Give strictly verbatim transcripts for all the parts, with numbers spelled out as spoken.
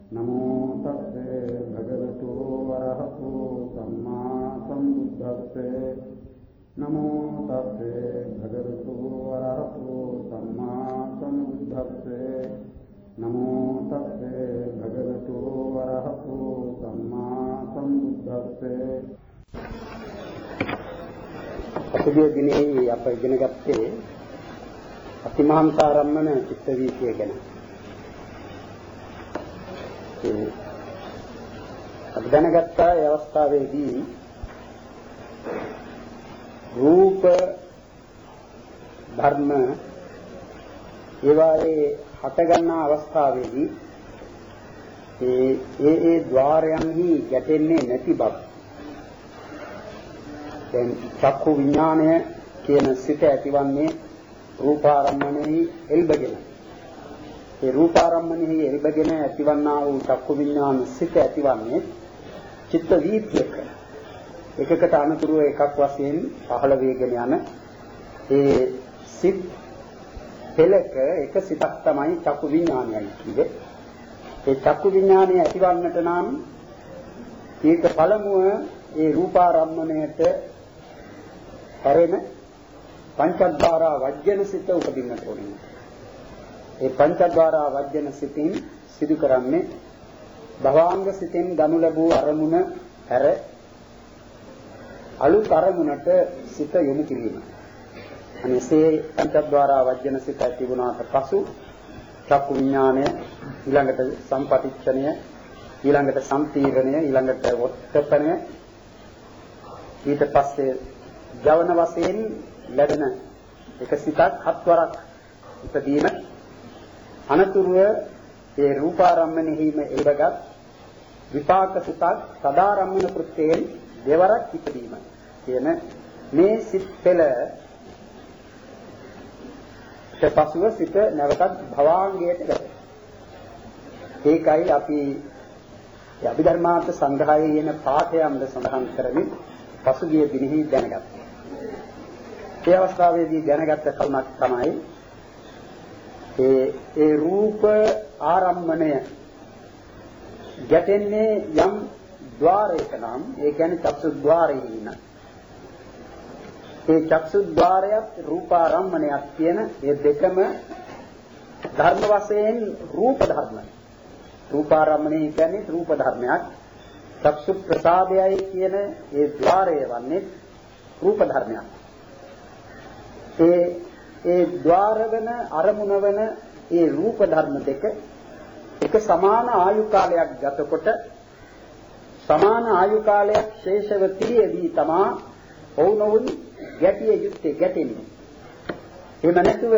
නමෝ තස්සේ භගවතු වරහතු සම්මා සම්බුද්දස්සේ නමෝ තස්සේ භගවතු වරහතු සම්මා සම්බුද්දස්සේ නමෝ තස්සේ භගවතු වරහතු සම්මා සම්බුද්දස්සේ. අපගේ දිනේ අප ඉගෙන ගත්තේ අතිමහාන්තාරම්මන චිත්ත වීතිය ගැන. අපි දැනගත්ත ඒ අවස්ථාවේදී රූප ධර්ම ඒවායේ හටගන්නා අවස්ථාවේදී ඒ ඒ ඒ ద్వාරයන්හි ගැටෙන්නේ නැති බව. දැන් චක්කු විඥාණය කියන සිත ඇතිවන්නේ රූපාරම්මණයෙහි එල්බගෙන. ඒ රූපාරම්මණයෙහි එල්බගෙන ඇතිවන්නා වූ චක්කු විඥාන සිත ඇතිවන්නේ චිත්ත වීතියක. එකකට අනුතුරුව එකක් වශයෙන් පහළ වේගෙන යන ඒ සිත් පෙළක එක සිතක් තමයි චක්කු විඥානයයි කියේ. ඒ චක්කු විඥානය ඇතිවන්නට නම් ඒක පළමුව ඒ රූපාරම්මණයට හැරෙන පංචද්වාරා වජ්ජන සිත උපදින්නට ඕනේ. ඒ පංචද්වාරා වජ්ජන සිතින් සිදු කරන්නේ භවාංග සිතෙන් ගනු ලැබූ අරමුණ හැර අලුත් අරමුණට සිත යොමු කිරීම. අනේසේ පංචද්වාරා වජ්ජන සිත ඇති වුණාට පසු චක්කු විඥානය ඊළඟට සම්පටිච්ඡනය ඊළඟට සම්පීර්ණය ඊළඟට වොත්තපනය ඊට පස්සේ ජවන වශයෙන් ලැබෙන එක සිතක් හත්වරක් ඉදීම අනතුරුව ඒ රූපාරම්මණයෙහිම එළබගත් විපාක සිතක් සදාරම්මන කෘත්‍යයෙන් දෙවරක් ඉදීම කියන මේ සිත් පෙළ පසුව සිත නැවතත් භවාංගයට ගත. ඒකයි අපි අභිධර්මාර්ථ සංග්‍රහයේ යන පාඨයන්ද සඳහන් කරමින් පසුගිය දිනෙහි දැනගත්තා. ඒ අවස්ථාවේදී දැනගත්ත කරුණක් තමයි ඒ ඒ රූප ආරම්මණය ගැටෙන්නේ යම් ద్వාරයක නම් ඒ කියන්නේ චක්සු ద్వාරයේ ඉන්න. ඒ චක්සු ద్వාරයත් රූපාරම්මණයක් කියන මේ දෙකම ධර්ම වශයෙන් රූප ධර්ම. රූපාරම්මණය කියන්නේ රූප ධර්මයක්. චක්සු ප්‍රසාදයයි කියන ඒ ద్వාරය වන්නේ රූප ධර්මයක්. ඒ ඒ ద్వාර වෙන අරමුණ වෙන ඒ රූප ධර්ම දෙක එක සමාන ආයු කාලයක් ගතකොට සමාන ආයු කාලයක් ශේෂව තියේදී තමා වුණොවුන් ගැටිය යුත්තේ ගැටෙන්නේ. එහෙම නැතුව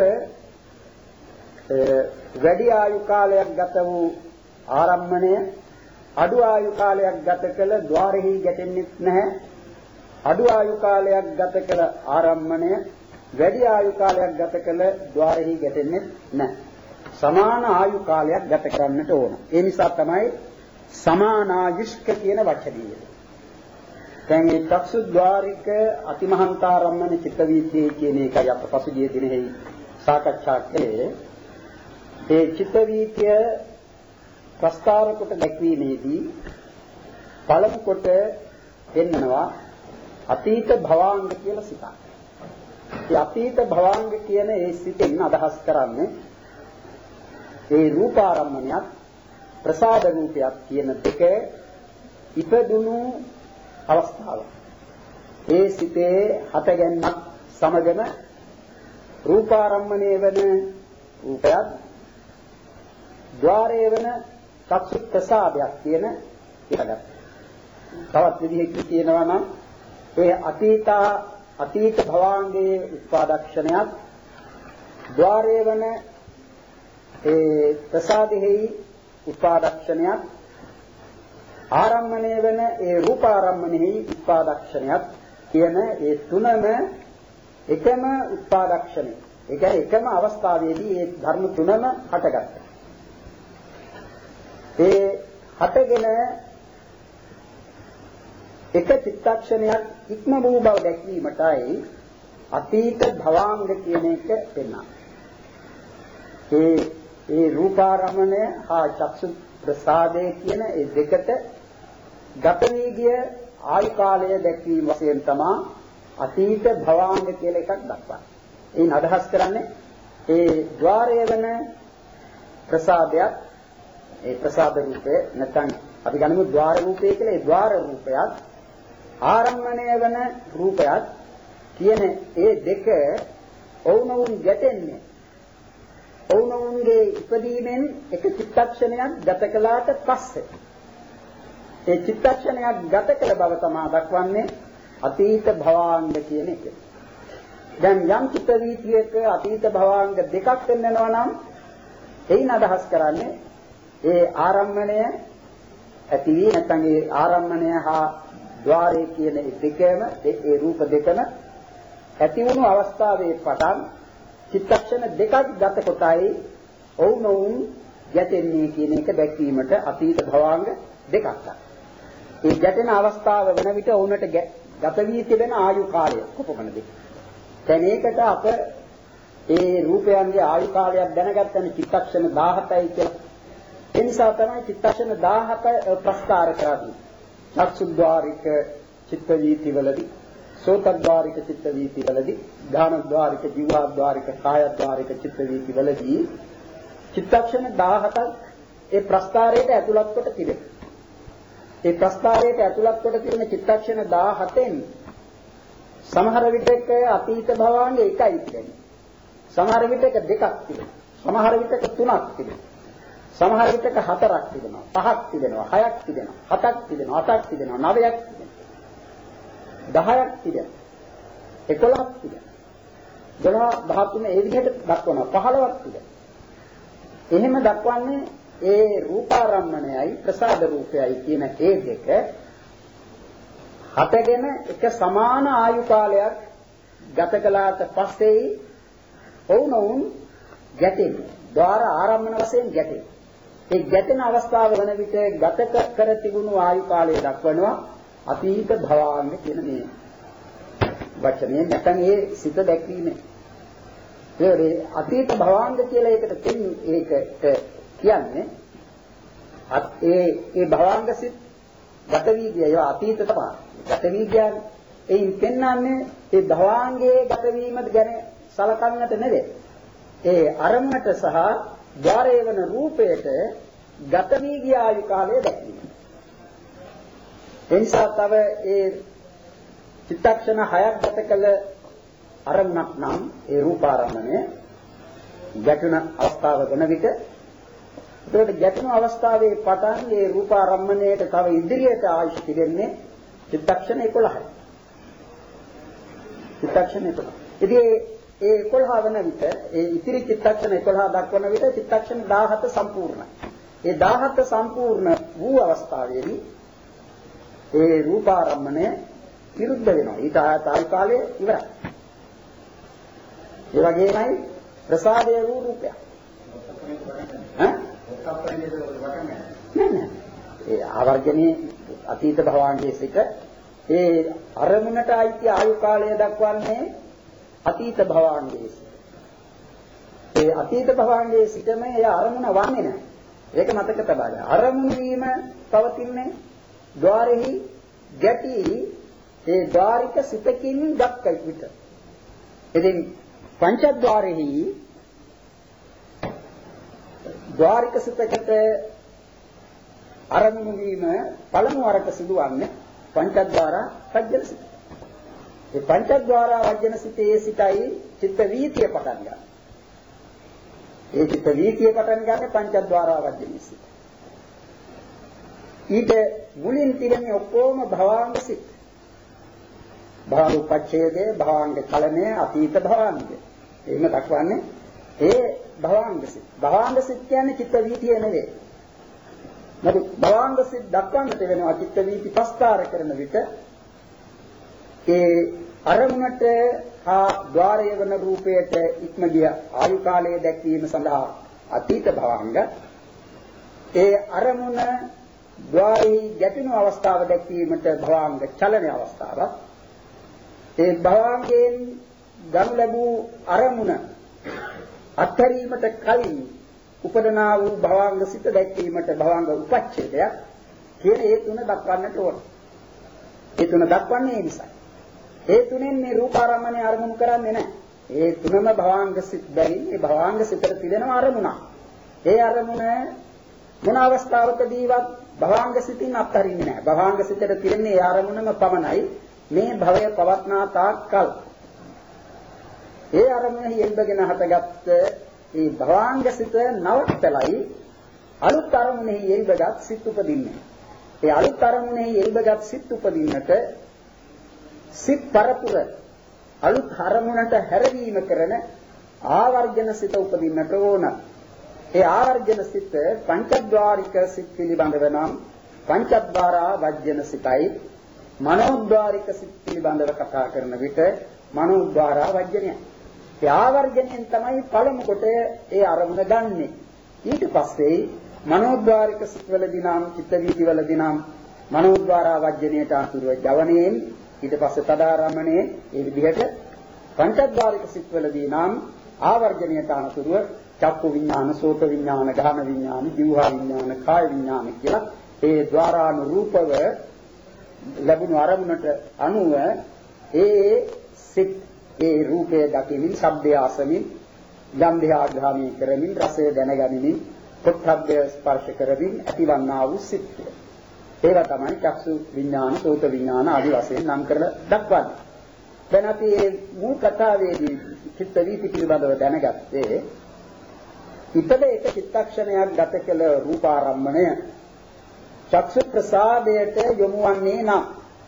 වැඩි ආයු කාලයක් ගත වූ ආරම්මණය අඩු ආයු කාලයක් ගත කළ ద్వාරෙහි ගැටෙන්නේ නැහැ. අඩු ආයු කාලයක් ගත කළ ආරම්මණය වැඩි ආයු කාලයක් ගත කළ ద్వාරෙහි ගැටෙන්නේ නැහැ. සමාන ආයු කාලයක් ගත කරන්නට ඕන. ඒ නිසා තමයි සමානායුෂ්ක කියන වචනය. දැන් මේ චක්සු ద్వාරික අතිමහන්තාරම්මන චිත්ත වීතිය කියන එකයි අප පසුගිය දිනෙහි සාකච්ඡා කළේ. ඒ චිත්ත වීතිය ප්‍රස්තාර කොට දැක්වීමේදී පළමු කොට දෙන්නවා අතීත භවාංග කියලා සිතක්. ඒ අතීත භවාංග කියන ඒ සිතෙන් අදහස් කරන්නේ ඒ රූපාරම්මණයත් ප්‍රසාද රූපයක් කියන දෙක ඉපදුණු අවස්ථාව. ඒ සිතේ හටගැන්මක් සමගම රූපාරම්මණය වෙන රූපයත් ద్వාරයේ වෙන චක්සු ප්‍රසාදයක් කියන එකකට. තවත් විදිහකින් කියනවා නම් ඒ අතීත අතීත භවාංගයේ උත්පාදක්ෂණයත් ద్వාරයේ වෙන ඒ ප්‍රසාදෙහි උත්පාදක්ෂණයත් ආරම්මණය වෙන ඒ රූපාරම්මණයෙහි උත්පාදක්ෂණයත් කියන ඒ තුනම එකම උත්පාදක්ෂණය. ඒ කියන්නේ එකම අවස්ථාවේදී මේ ධර්ම තුනම හටගත්තා. ඒ හටගෙන එක චිත්තක්ෂණයක් ඉක්ම වූ බව දැක්වීමටයි අතීත භවාංග කියන එක පෙන්වන්නේ. ඒ ඒ රූපාරමණය හා චක්සු ප්‍රසාදය කියන ඒ දෙකට ගත වී ගිය ආයු කාලය දැක්වීම වශයෙන් තමයි අතීත භවාංග කියලා එකක් දක්වන්නේ. එයින් අදහස් කරන්නේ ඒ ద్వාරය වෙන ප්‍රසාදයක් ඒ ප්‍රසාද රූපය නැත්නම් අපි ගනිමු ద్వාර රූපය කියලා. ඒ ద్వාර රූපයත් ආරම්මණය වෙන රූපයත් කියන ඒ දෙක ඔවුනොවුන් ගැටෙන්නේ ඔවුනොවුන්ගේ ඉපදීමෙන් එක චිත්තක්ෂණයක් ගත කළාට පස්සේ ඒ චිත්තක්ෂණයක් ගත කළ බව තමයි දක්වන්නේ අතීත භවාංග කියන එක. දැන් යම් චිත්ත වීතියක අතීත භවාංග දෙකක් වෙන්නනවා නම් එයින් අදහස් කරන්නේ ඒ ආරම්මණය ඇති වී නැත්නම් ඒ ආරම්මණය හා ద్వාරය කියන ඒ දෙකම ඒ රූප දෙකම ඇති වුණු අවස්ථාවේ පටන් චිත්තක්ෂණ දෙකක් ගත කොටයි ඔවුනොවුන් ගැටෙන්නේ කියන එක දැක්වීමට අතීත භවාංග දෙකක් ගන්න. ඒ ගැටෙන අවස්ථාව වෙන විට ඔවුන්ට ගත වී තිබෙන ආයු කාලය කොපමණද? දැන් ඒකට අප ඒ රූපයන්ගේ ආයු කාලයක් දැනගත්තම චිත්තක්ෂණ දාහතයි කියලා. ඒ නිසා තමයි චිත්තක්ෂණ දාහත ප්‍රස්තාර කරන්නේ. චක්සුද්්වාරික චිත්ත වීතිවලදී, සෝතද්්වාරික චිත්ත වීතිවලදී, ධානද්්වාරික, ජීවද්්වාරික, කායද්්වාරික චිත්ත වීතිවලදී චිත්තක්ෂණ දාහතක් ඒ ප්‍රස්තාරයට ඇතුළත් කොට තිබෙනවා. ඒ ප්‍රස්තාරයට ඇතුළත් කොට තිබෙන චිත්තක්ෂණ දාහතෙන් සමහර විටක අතීත භවාංග එකයි තිබෙන්නේ. සමහර විටක දෙකක් තිබෙනවා. සමහර විටක තුනක් තිබෙනවා. සමහර විටක හතරක් තිබෙනවා. පහක් තිබෙනවා. හයක් තිබෙනවා. හතක් තිබෙනවා. අටක් තිබෙනවා. නවයක් තිබෙනවා. දහයක් තිබෙනවා. එකොළහක් තිබෙනවා. දොළහ දහතුන ඒ විදිහට දක්වනවා. පහළොවක් තිබෙනවා. එහෙම දක්වන්නේ ඒ රූපාරම්මණයයි ප්‍රසාද රූපයයි කියන ඒ දෙක හතගෙන එක සමාන ආයු කාලයක් ගත කළාට පස්සේ ඔවුනොවුන් ගැටෙන්නේ. ద్వාර ආරම්මන වශයෙන් ගැටෙන්නේ. ඒ ගැටෙන අවස්ථාව වන විට ගත කර තිබුණු ආයු කාලය දක්වනවා අතීත භවාංග කියන මේ වචනේ නැත්නම් ඒ සිත දැක්වීමේ. ඒ අතීත භවාංග කියලා ඒකට කියන්නේ ඒකට කියන්නේ ඒ ඒ භවාංග සිත් ගත වී ගිය ඒවා අතීත තමයි. ගත වී කියන්නේ එයින් පෙන්වන්නේ ඒ භවාංගයේ ගත වීම ගැන සලකන්නට නෙවෙයි. ඒ අරමුණට සහ ద్వාරය වන රූපයට ගත වී ගිය ආයු කාලය දැක්වීම. එනිසා තව ඒ චිත්තක්ෂණ හයක් ගත කළ අරමුණක් නම් ඒ රූපාරම්මණය ගැටුණ අවස්ථාව වන විට ඒකට ගැටුණු අවස්ථාවේ පටන් ඒ රූපාරම්මණයට තව ඉදිරියට ආයුෂ තිබෙන්නේ චිත්තක්ෂණ එකොළහයි. චිත්තක්ෂණ එකොළහ. ඉතින් ඒ එකොළහ වන විට ඒ ඉතිරි චිත්තක්ෂණ එකොළහ දක්වන විට චිත්තක්ෂණ දාහත සම්පූර්ණයි. ඒ දාහත සම්පූර්ණ වූ අවස්ථාවේදී ඒ රූපාරම්මණය විරුද්ධ වෙනවා. ඊට ආයත කාලය ඉවරයි. ඒ වගේමයි ප්‍රසාදය වූ රූපය. ඈ? නෑ නෑ. ඒ ආවර්ජනයේ අතීත භවාංගයේ සිට ඒ අරමුණට අයිති ආයු කාලය දක්වන්නේ අතීත භවාංගයේ සිට. ඒ අතීත භවාංගයේ සිටම ඒ අරමුණ වන්නේ නැහැ. ඒක මතක තබා ගන්න. අරමුණ වීම පවතින්නේ ద్వාරෙහි ගැටි ඒ ద్వාරික සිතකින් දක්ක විට. ඉතින් පංචද්වාරෙහි ద్వාරික සිතකට අරමුණ වීම පළමු වරට සිදුවන්නේ පංචද්වාර වජ්ජන සිත. ඒ පංචද්වාර වජ්ජන සිතේ සිටයි චිත්ත වීතිය පටන් ගන්න. ඒ චිත්ත වීතිය පටන් ගන්න පංචද්වාර වජ්ජන සිත. ඊට මුලින් තිබෙන ඔක්කොම භවාංග සිත්. භාව උපච්ඡේදය, භවාංග චලනය, අතීත භවාංග. එහෙම දක්වන්නේ ඒ භවාංග සිත්. භවාංග සිත් කියන්නේ චිත්ත වීතිය නෙවෙයි. නමුත් භවාංග සිත් දක්වන්නට වෙනවා චිත්ත වීති ප්‍රස්තාර කරන විට ඒ අරමුණට හා ద్వාරය වන රූපයට ඉක්ම ගිය ආයු කාලය දැක්වීම සඳහා අතීත භවාංග, ඒ අරමුණ ద్వාරෙහි ගැටෙන අවස්ථාව දැක්වීමට භවාංග චලන අවස්ථාවක්, ඒ භවාංගයෙන් ගනු ලැබූ අරමුණ අත්හැරීමට කලින් උපදනා වූ භවංග සිත දැක්වීමට භවංග උපච්ඡේදයක් කියන ඒ තුන දක්වන්නට ඕන. ඒ තුන දක්වන්නේ ඒ නිසා. ඒ තුනෙන් මේ රූපාරම්මණය අරමුණු කරන්නේ නැහැ. ඒ තුනම භවංග සිත් බැවින් මේ භවංග සිතට තිබෙන අරමුණක්. ඒ අරමුණ මොන අවස්ථාවකදීවත් භවංග සිතින් අත්හරින්නේ නැහැ. භවංග සිතට තිබෙන්නේ ඒ අරමුණම පමණයි. මේ භවය පවත්නා තාක්කල් ඒ අරමුණෙහි යෙදගෙන හටගත්ත ඒ භවංග සිත නවත්තලයි අලුත් අරමුණෙහි යෙදගත් සිත් උපදින්නේ. ඒ අලුත් අරමුණෙහි යෙදගත් සිත් උපදින්නට සිත් පරපුර අලුත් අරමුණට හැරවීම කරන ආවර්ජන සිත උපදින්නට ඕන. ඒ ආවර්ජන සිත පංචද්වාරික සිත් පිළිබඳව නම් පංචද්වාරා වජ්ජන සිතයි. මනෝද්වාරික සිත් පිළිබඳව කතා කරන විට මනෝද්වාරා වජ්ජනයයි. ඒ ආවර්ජණයෙන් තමයි පළමු කොට ඒ අරමුණ ගන්නෙ. ඊට පස්සේ මනෝද්වාරික සිත්වලදී නම් චිත්ත වීතිවලදී නම් මනෝද්වාරා වජ්ජනයට අනුව ජවණයෙන් ඊට පස්සේ තදාරම්මණයේ ඒ විදිහට පංචද්වාරික සිත්වලදී නම් ආවර්ජණයට අනුව චක්කු විඥාන, සෝත විඥාන, ගාහන විඥාන, જીවහා විඥාන, කාය විඥාන කියලා ඒ ద్వාරානුරූපව ලැබුණු අරමුණට අනුව ඒ සිත් ඒ රූපය දකිමින්, ශබ්දය අසමින්, ගන්ධය ආග්‍රහණය කරමින්, රසය දැනගනිමින්, පොට්ටබ්බය ස්පර්ශ කරමින් ඇතිවන්නා වූ සිත්. ඒවා තමයි චක්සු විඥාන, සෝත විඥාන ආදී වශයෙන් නම් කරලා දක්වන්නේ. දැන් අපි මේ මූල කතාවේදී චිත්ත වීති පිළිබඳව දැනගත්තේ ඉතල එක චිත්තක්ෂණයක් ගත කළ රූපාරම්මණය චක්සු ප්‍රසාදයට යොමු වන්නේ නම්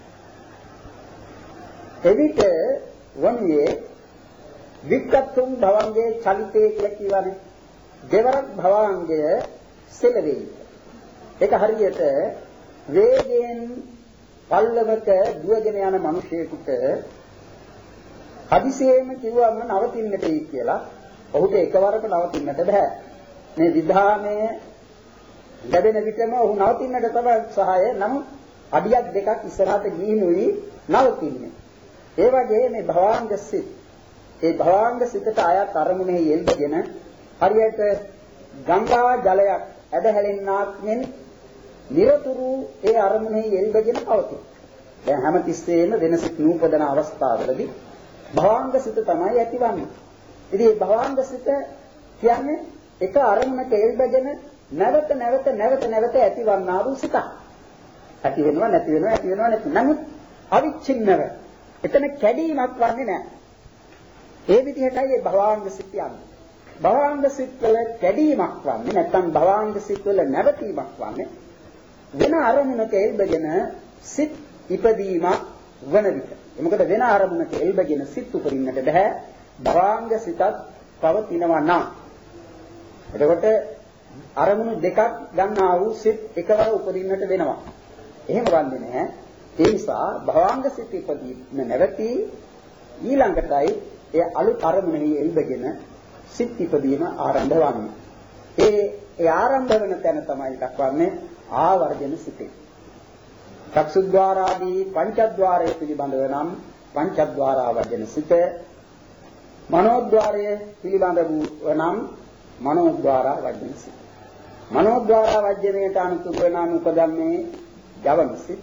එවිට වන්නේ වික්කතුම් භවංගේ චලිතේ කියලා කියවනේ දෙවරක් භවංගය සෙලවෙයි. ඒක හරියට වේගයෙන් පල්ලවක දුවගෙන යන මිනිසෙකුට හදිසියෙම කිව්වම නවතින්නටයි කියලා ඔහුට එකවරක නවතින්නට බෑ. මේ විධානයේ ලැබෙන විටම ඔහු නවතින්නට තමයි උත්සාහය. නමුත් අඩියක් දෙකක් ඉස්සරහට ගිහිනුයි නවතින්නේ. ඒ වගේ මේ භවංග සිත් ඒ භවංග සිතට ආයත් අරමුණෙහි යෙල්බගෙන හරියට ගංගා ජලයක් ඇදහැලෙන්නාක් මෙන් නිරතුරු ඒ අරමුණෙහි යෙල්බගෙන පවතී. දැන් හැමතිස්සෙම වෙනසක් නූපදන අවස්ථාවලදී භවංග සිත තමයි ඇතිවන්නේ. ඉතින් මේ භවංග සිත කියන්නේ එක අරමුණක යෙල්බගෙන නැවත නැවත නැවත නැවත ඇතිවන්නා වූ සිතක්. ඇති වෙනවා නැති වෙනවා ඇති වෙනවා නැති. නමුත් අවිච්ඡින්නව එතන කැඩීමක් වන්නේ නැහැ. ඒ විදිහටයි මේ භවංග සිත් යන්නේ. භවංග සිත් වල කැඩීමක් වන්නේ නැත්නම් භවංග සිත් වල නැවතීමක් වන්නේ වෙන අරමුණක එල්බගෙන සිත් ඉපදීමක් වන විට. මොකද වෙන අරමුණක එල්බගෙන සිත් උපදින්නට බෑ. භවංග සිතත් පවතිනවා නම්. එතකොට අරමුණු දෙකක් ගන්නා වූ සිත් එකවර උපදින්නට වෙනවා. එහෙම වන්නේ නැහැ. ඒ නිසා භවංග සිත් ඉපදීම නැවතී ඊළඟටයි ඒ අලුත් අරමුණෙහි එල්බගෙන සිත් ඉපදීම ආරම්භ වන්නේ. ඒ ඒ ආරම්භ වෙන තැන තමයි දක්වන්නේ ආවර්ජන සිතේ. චක්සුද්්වාරාදී පංචද්්වාරය පිළිබඳව නම් පංචද්්වාරා වර්ජන සිත, මනෝද්්වාරය පිළිබඳව නම් මනෝද්්වාරා වර්ජන සිත. මනෝද්්වාරා වර්ජනයට අනුතුව නම් උපදන්නේ ජවන සිත්.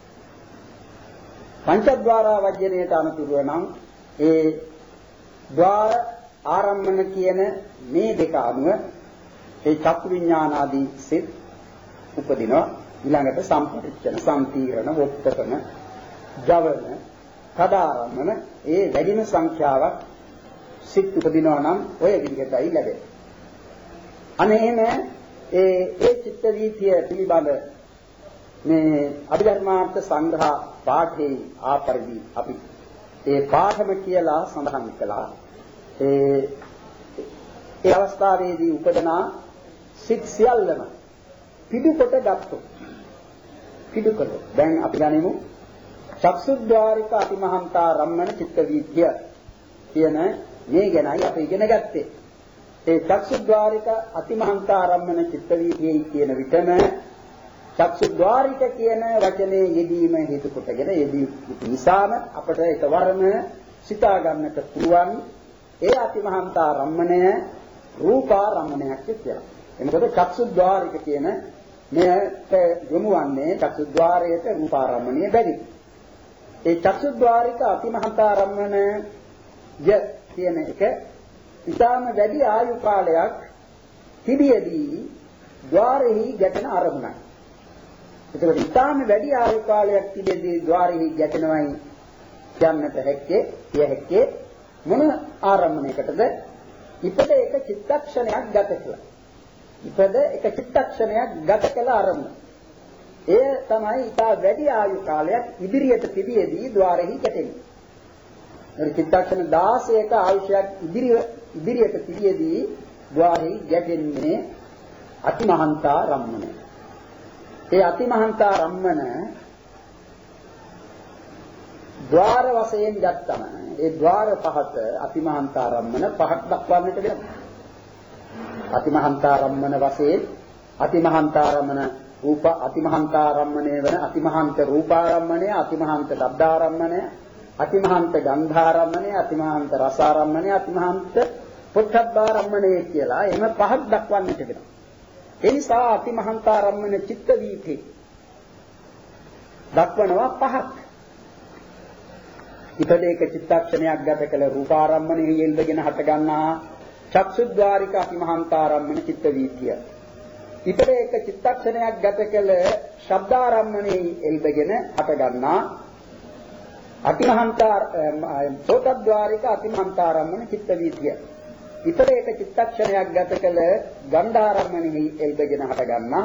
පංචද්්වාරා වර්ජනයට අනුතුව නම් ඒ ద్వාර ආරම්මන කියන මේ දෙක අනුව ඒ චක්කු විඥාන ආදී සිත් උපදිනවා. ඊළඟට සම්පරිච්ඡන, සම්පීරණ, වොක්තකන, ජවන, තදාරම්මන ඒ වැඩිම සංඛ්‍යාවක් සිත් උපදිනවා නම් ඔය විදිහටයි ලැබෙන්නේ. අනේම ඒ ඒ චිත්ත වීතිය පිළිබඳ මේ අභිධර්මාර්ථ සංග්‍රහ පාඨයේ ආපරිදි අපි ඒ පාඨම කියලා සඳහන් කළා. ඒ ඒ අවස්ථාවේදී උපදනා සිත් සියල්ලම පිටුකොට ගත්තොත් පිටුකොට දැන් අපි ගනිමු චක්සුද්්වාරික අතිමහන්තා රම්මන චිත්ත වීතිය කියන මේ ගැනයි අපි ඉගෙන ගත්තේ. ඒ චක්සුද්්වාරික අතිමහන්තා රම්මන චිත්ත වීතියයි කියන විටම චක්සුද්්වාරික කියන වචනේ යෙදීම හේතු කොටගෙන යෙදී නිසාම අපට එකවරම සිතා ගන්නට පුළුවන් ඒ අතිමහන්තා රම්මණය රූපාරම්මණයක් කියලා. එනකොට චක්සුද්්වාරික කියන මෙයට යොමු වන්නේ චක්සුද්්වාරයට රූපාරම්මණය බැරි. ඒ චක්සුද්්වාරික අතිමහතාරම්මණය කියන එක ඊටාම වැඩි ආයු කාලයක් තිබියදී ద్వාරෙහි ගැටෙන අරමුණයි. ඒකට ඊටාම වැඩි ආයු කාලයක් තිබියදී ద్వාරෙහි ගැටෙනවයි කියන්නට හැක්කේ, කිය හැක්කේ මොන ආරම්මණයකටද? ඉපද එක චිත්තක්ෂණයක් ගත කළා. ඉපද එක චිත්තක්ෂණයක් ගත කළ අරමුණ. එය තමයි ඊටා වැඩි ආයු කාලයක් ඉදිරියට තිබියදී ద్వාරෙහි ගැටෙන්නේ. ඒ චිත්තක්ෂණ දාසයක ආයුෂයක් ඉදිරිය ඉදිරියට තිබියදී ద్వාරෙහි ගැටෙන්නේ අතිමහන්තා රම්මන. ඒ අතිමහන්තා රම්මන ద్వාර වශයෙන් ගත්තම ඒ ద్వාර පහත අතිමහන්තා රම්මන පහක් දක්වන්නට වෙනවා. අතිමහන්තා රම්මන වශයෙන් අතිමහන්තා රම්මන රූප අතිමහන්තා රම්මනේ වන අතිමහන්ත රූපාරම්මණය, අතිමහන්ත ශබ්දාරම්මණය, අතිමහන්ත ගන්ධාරම්මණය, අතිමහන්ත රසාරම්මණය, අතිමහන්ත පොට්ටබ්බාරම්මණය කියලා එම පහක් දක්වන්නට වෙනවා. ඒ නිසා අතිමහන්තාරම්මන චිත්ත වීථි දක්වනවා පහක්. ඉපදේක චිත්තක්ෂණයක් ගත කළ රූපාරම්මණයෙහි යෙල්වගෙන හට ගන්නා චක්සුද්්වාරික අතිමහන්තාරම්මන චිත්ත වීථිය. ඉපදේක චිත්තක්ෂණයක් ගත කළ ශබ්දාරම්මණයෙහි යෙල්වගෙන හට ගන්නා අතිමහන්තා සෝතද්්වාරික අතිමහන්තාරම්මන චිත්ත වීථිය. ඉතරේක චිත්තක්ෂණයක් ගත කළ ගන්ධාරම්මණෙහි එල්බගෙන හට ගන්නා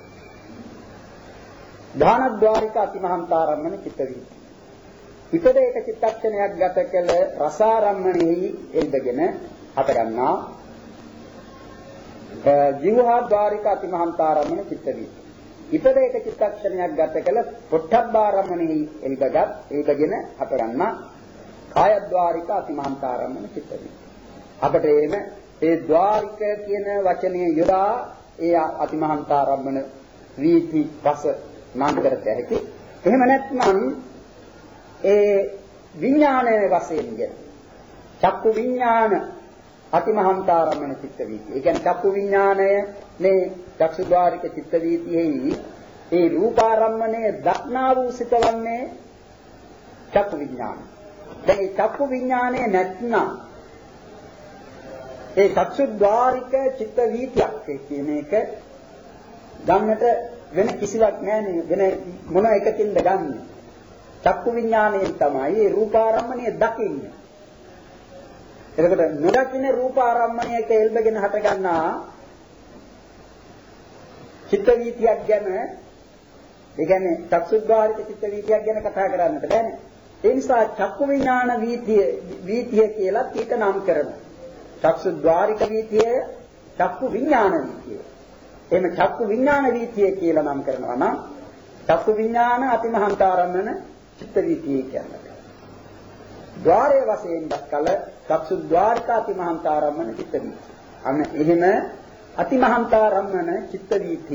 ධානද්්වාරික අතිමහන්තාරම්මන චිත්ත වීථිය. ඉතරේක චිත්තක්ෂණයක් ගත කළ රසාරම්මණෙහි එල්බගෙන හට ගන්නා ජීවහාද්්වාරික අතිමහන්තාරම්මන චිත්ත වීථිය. ඉතරේක චිත්තක්ෂණයක් ගත කළ පොට්ටබ්බාරම්මණෙහි එල්බගත් එල්බගෙන හට ගන්නා කායද්්වාරික අතිමහන්තාරම්මන චිත්ත වීථිය. අපට එන ඒ ద్వාරික කියන වචනය යොදා ඒ අතිමහන්තාරම්මන වීති රස නම් කරත හැකි. එහෙම නැත්නම් ඒ විඥානයේ වශයෙන් කියන චක්කු විඥාන අතිමහන්තාරම්මන චිත්ත වීති. ඒ කියන්නේ චක්කු විඥානය මේ චක්සුද්්වාරික චිත්ත වීතිෙහි ඒ රූපාරම්මණය දක්නා වූ සිතවන්නේ චක්කු විඥාන. දැන් මේ චක්කු විඥානය නැත්නම් ඒ චක්සුද්්වාරික චිත්ත වීතියක් කියන එක ගන්නට වෙන කිසිවක් නැහැ. වෙන මොන එකකින්ද ගන්නෙ? චක්කු විඥාණයෙන් තමයි ඒ රූපාරම්මණය දකින්නේ. එතකොට නොදකින්න රූපාරම්මණයක එල්බගෙන හට ගන්නා චිත්ත වීතියක් ගැන, ඒ කියන්නේ චක්සුද්්වාරික චිත්ත වීතියක් ගැන කතා කරන්නට බෑනේ. ඒ නිසා චක්කු විඥාන වීතිය වීතිය කියලා ඊට නම් කරනවා. චක්සුද්්වාරික වීතිය, චක්කු විඥාන වීතිය. එහෙම චක්කු විඥාන වීතිය කියලා නම් කරනවා නම් චක්කු විඥාන අතිමහන්තාරම්මන චිත්ත වීතිය කියන්නේ. ద్వාරයේ වශයෙන් දක්කල චක්සුද්්වාරික අතිමහන්තාරම්මන චිත්ත වීතිය. අන්න එහෙම අතිමහන්තාරම්මන චිත්ත වීති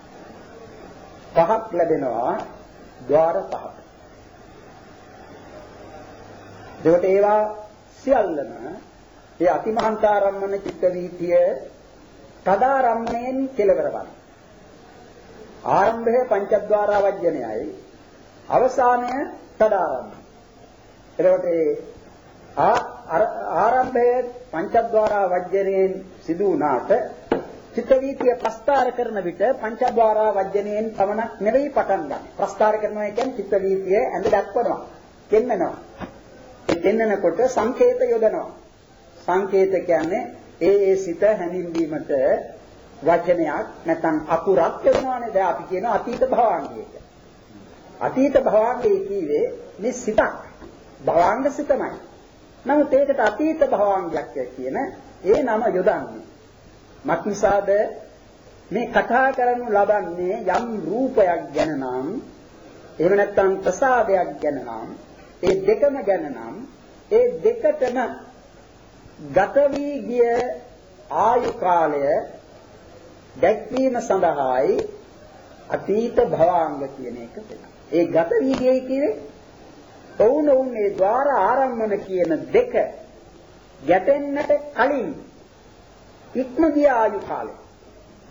පහක් ලැබෙනවා ద్వාර පහක්. ඒකට ඒවා සියල්ලම ඒ අතිමහන්තාරම්මන චිත්ත වීතිය තදාරම්මණයෙන් කෙලවර වන. ආරම්භය පංචද්වාර වජ්ජනයයි, අවසානය තදාරම්මන. එතකොට ආරම්භය පංචද්වාර වජ්ජනයෙන් සිදු වුණාට චිත්ත වීතිය ප්‍රස්ථාර කරන විට පංචද්වාර වජ්ජනයෙන් පමණක් නෙවෙයි පටන් ගන්න. ප්‍රස්ථාර කරනවා කියන්නේ චිත්ත වීතිය ඇඳ දක්වනවා, පෙන්නනවා. ඒ පෙන්නනකොට සංකේත යොදනවා. සංකේත කියන්නේ ඒ ඒ සිත හැඳින්වීමට වචනයක් නැත්නම් අකුරක් යොදනවානේ. දැන් අපි කියන අතීත භවාංගය. අතීත භවාංගය කියවේ මේ සිතක්. භවාංග සිතමයි. නමුත් ඒකට අතීත භවාංගයක් කියන ඒ නම යොදන්නේ. මක්නිසාද මේ කතා කරනු ලබන්නේ යම් රූපයක් ගැන නම්, එහෙම නැත්නම් ප්‍රසාදයක් ගැන නම්, ඒ දෙකම ගැන නම්, ඒ දෙකටම ගත වී ගිය ආයු කාලය දැක්වීම සඳහායි අතීත භවාංග කියන එක වෙනවා. ඒ ගත වී ගියයි කියන්නේ ඔවුනොවුන් මේ ద్వාර ආරම්මන කියන දෙක ගැටෙන්නට කලින් ඉක්ම ගිය ආයු කාලය.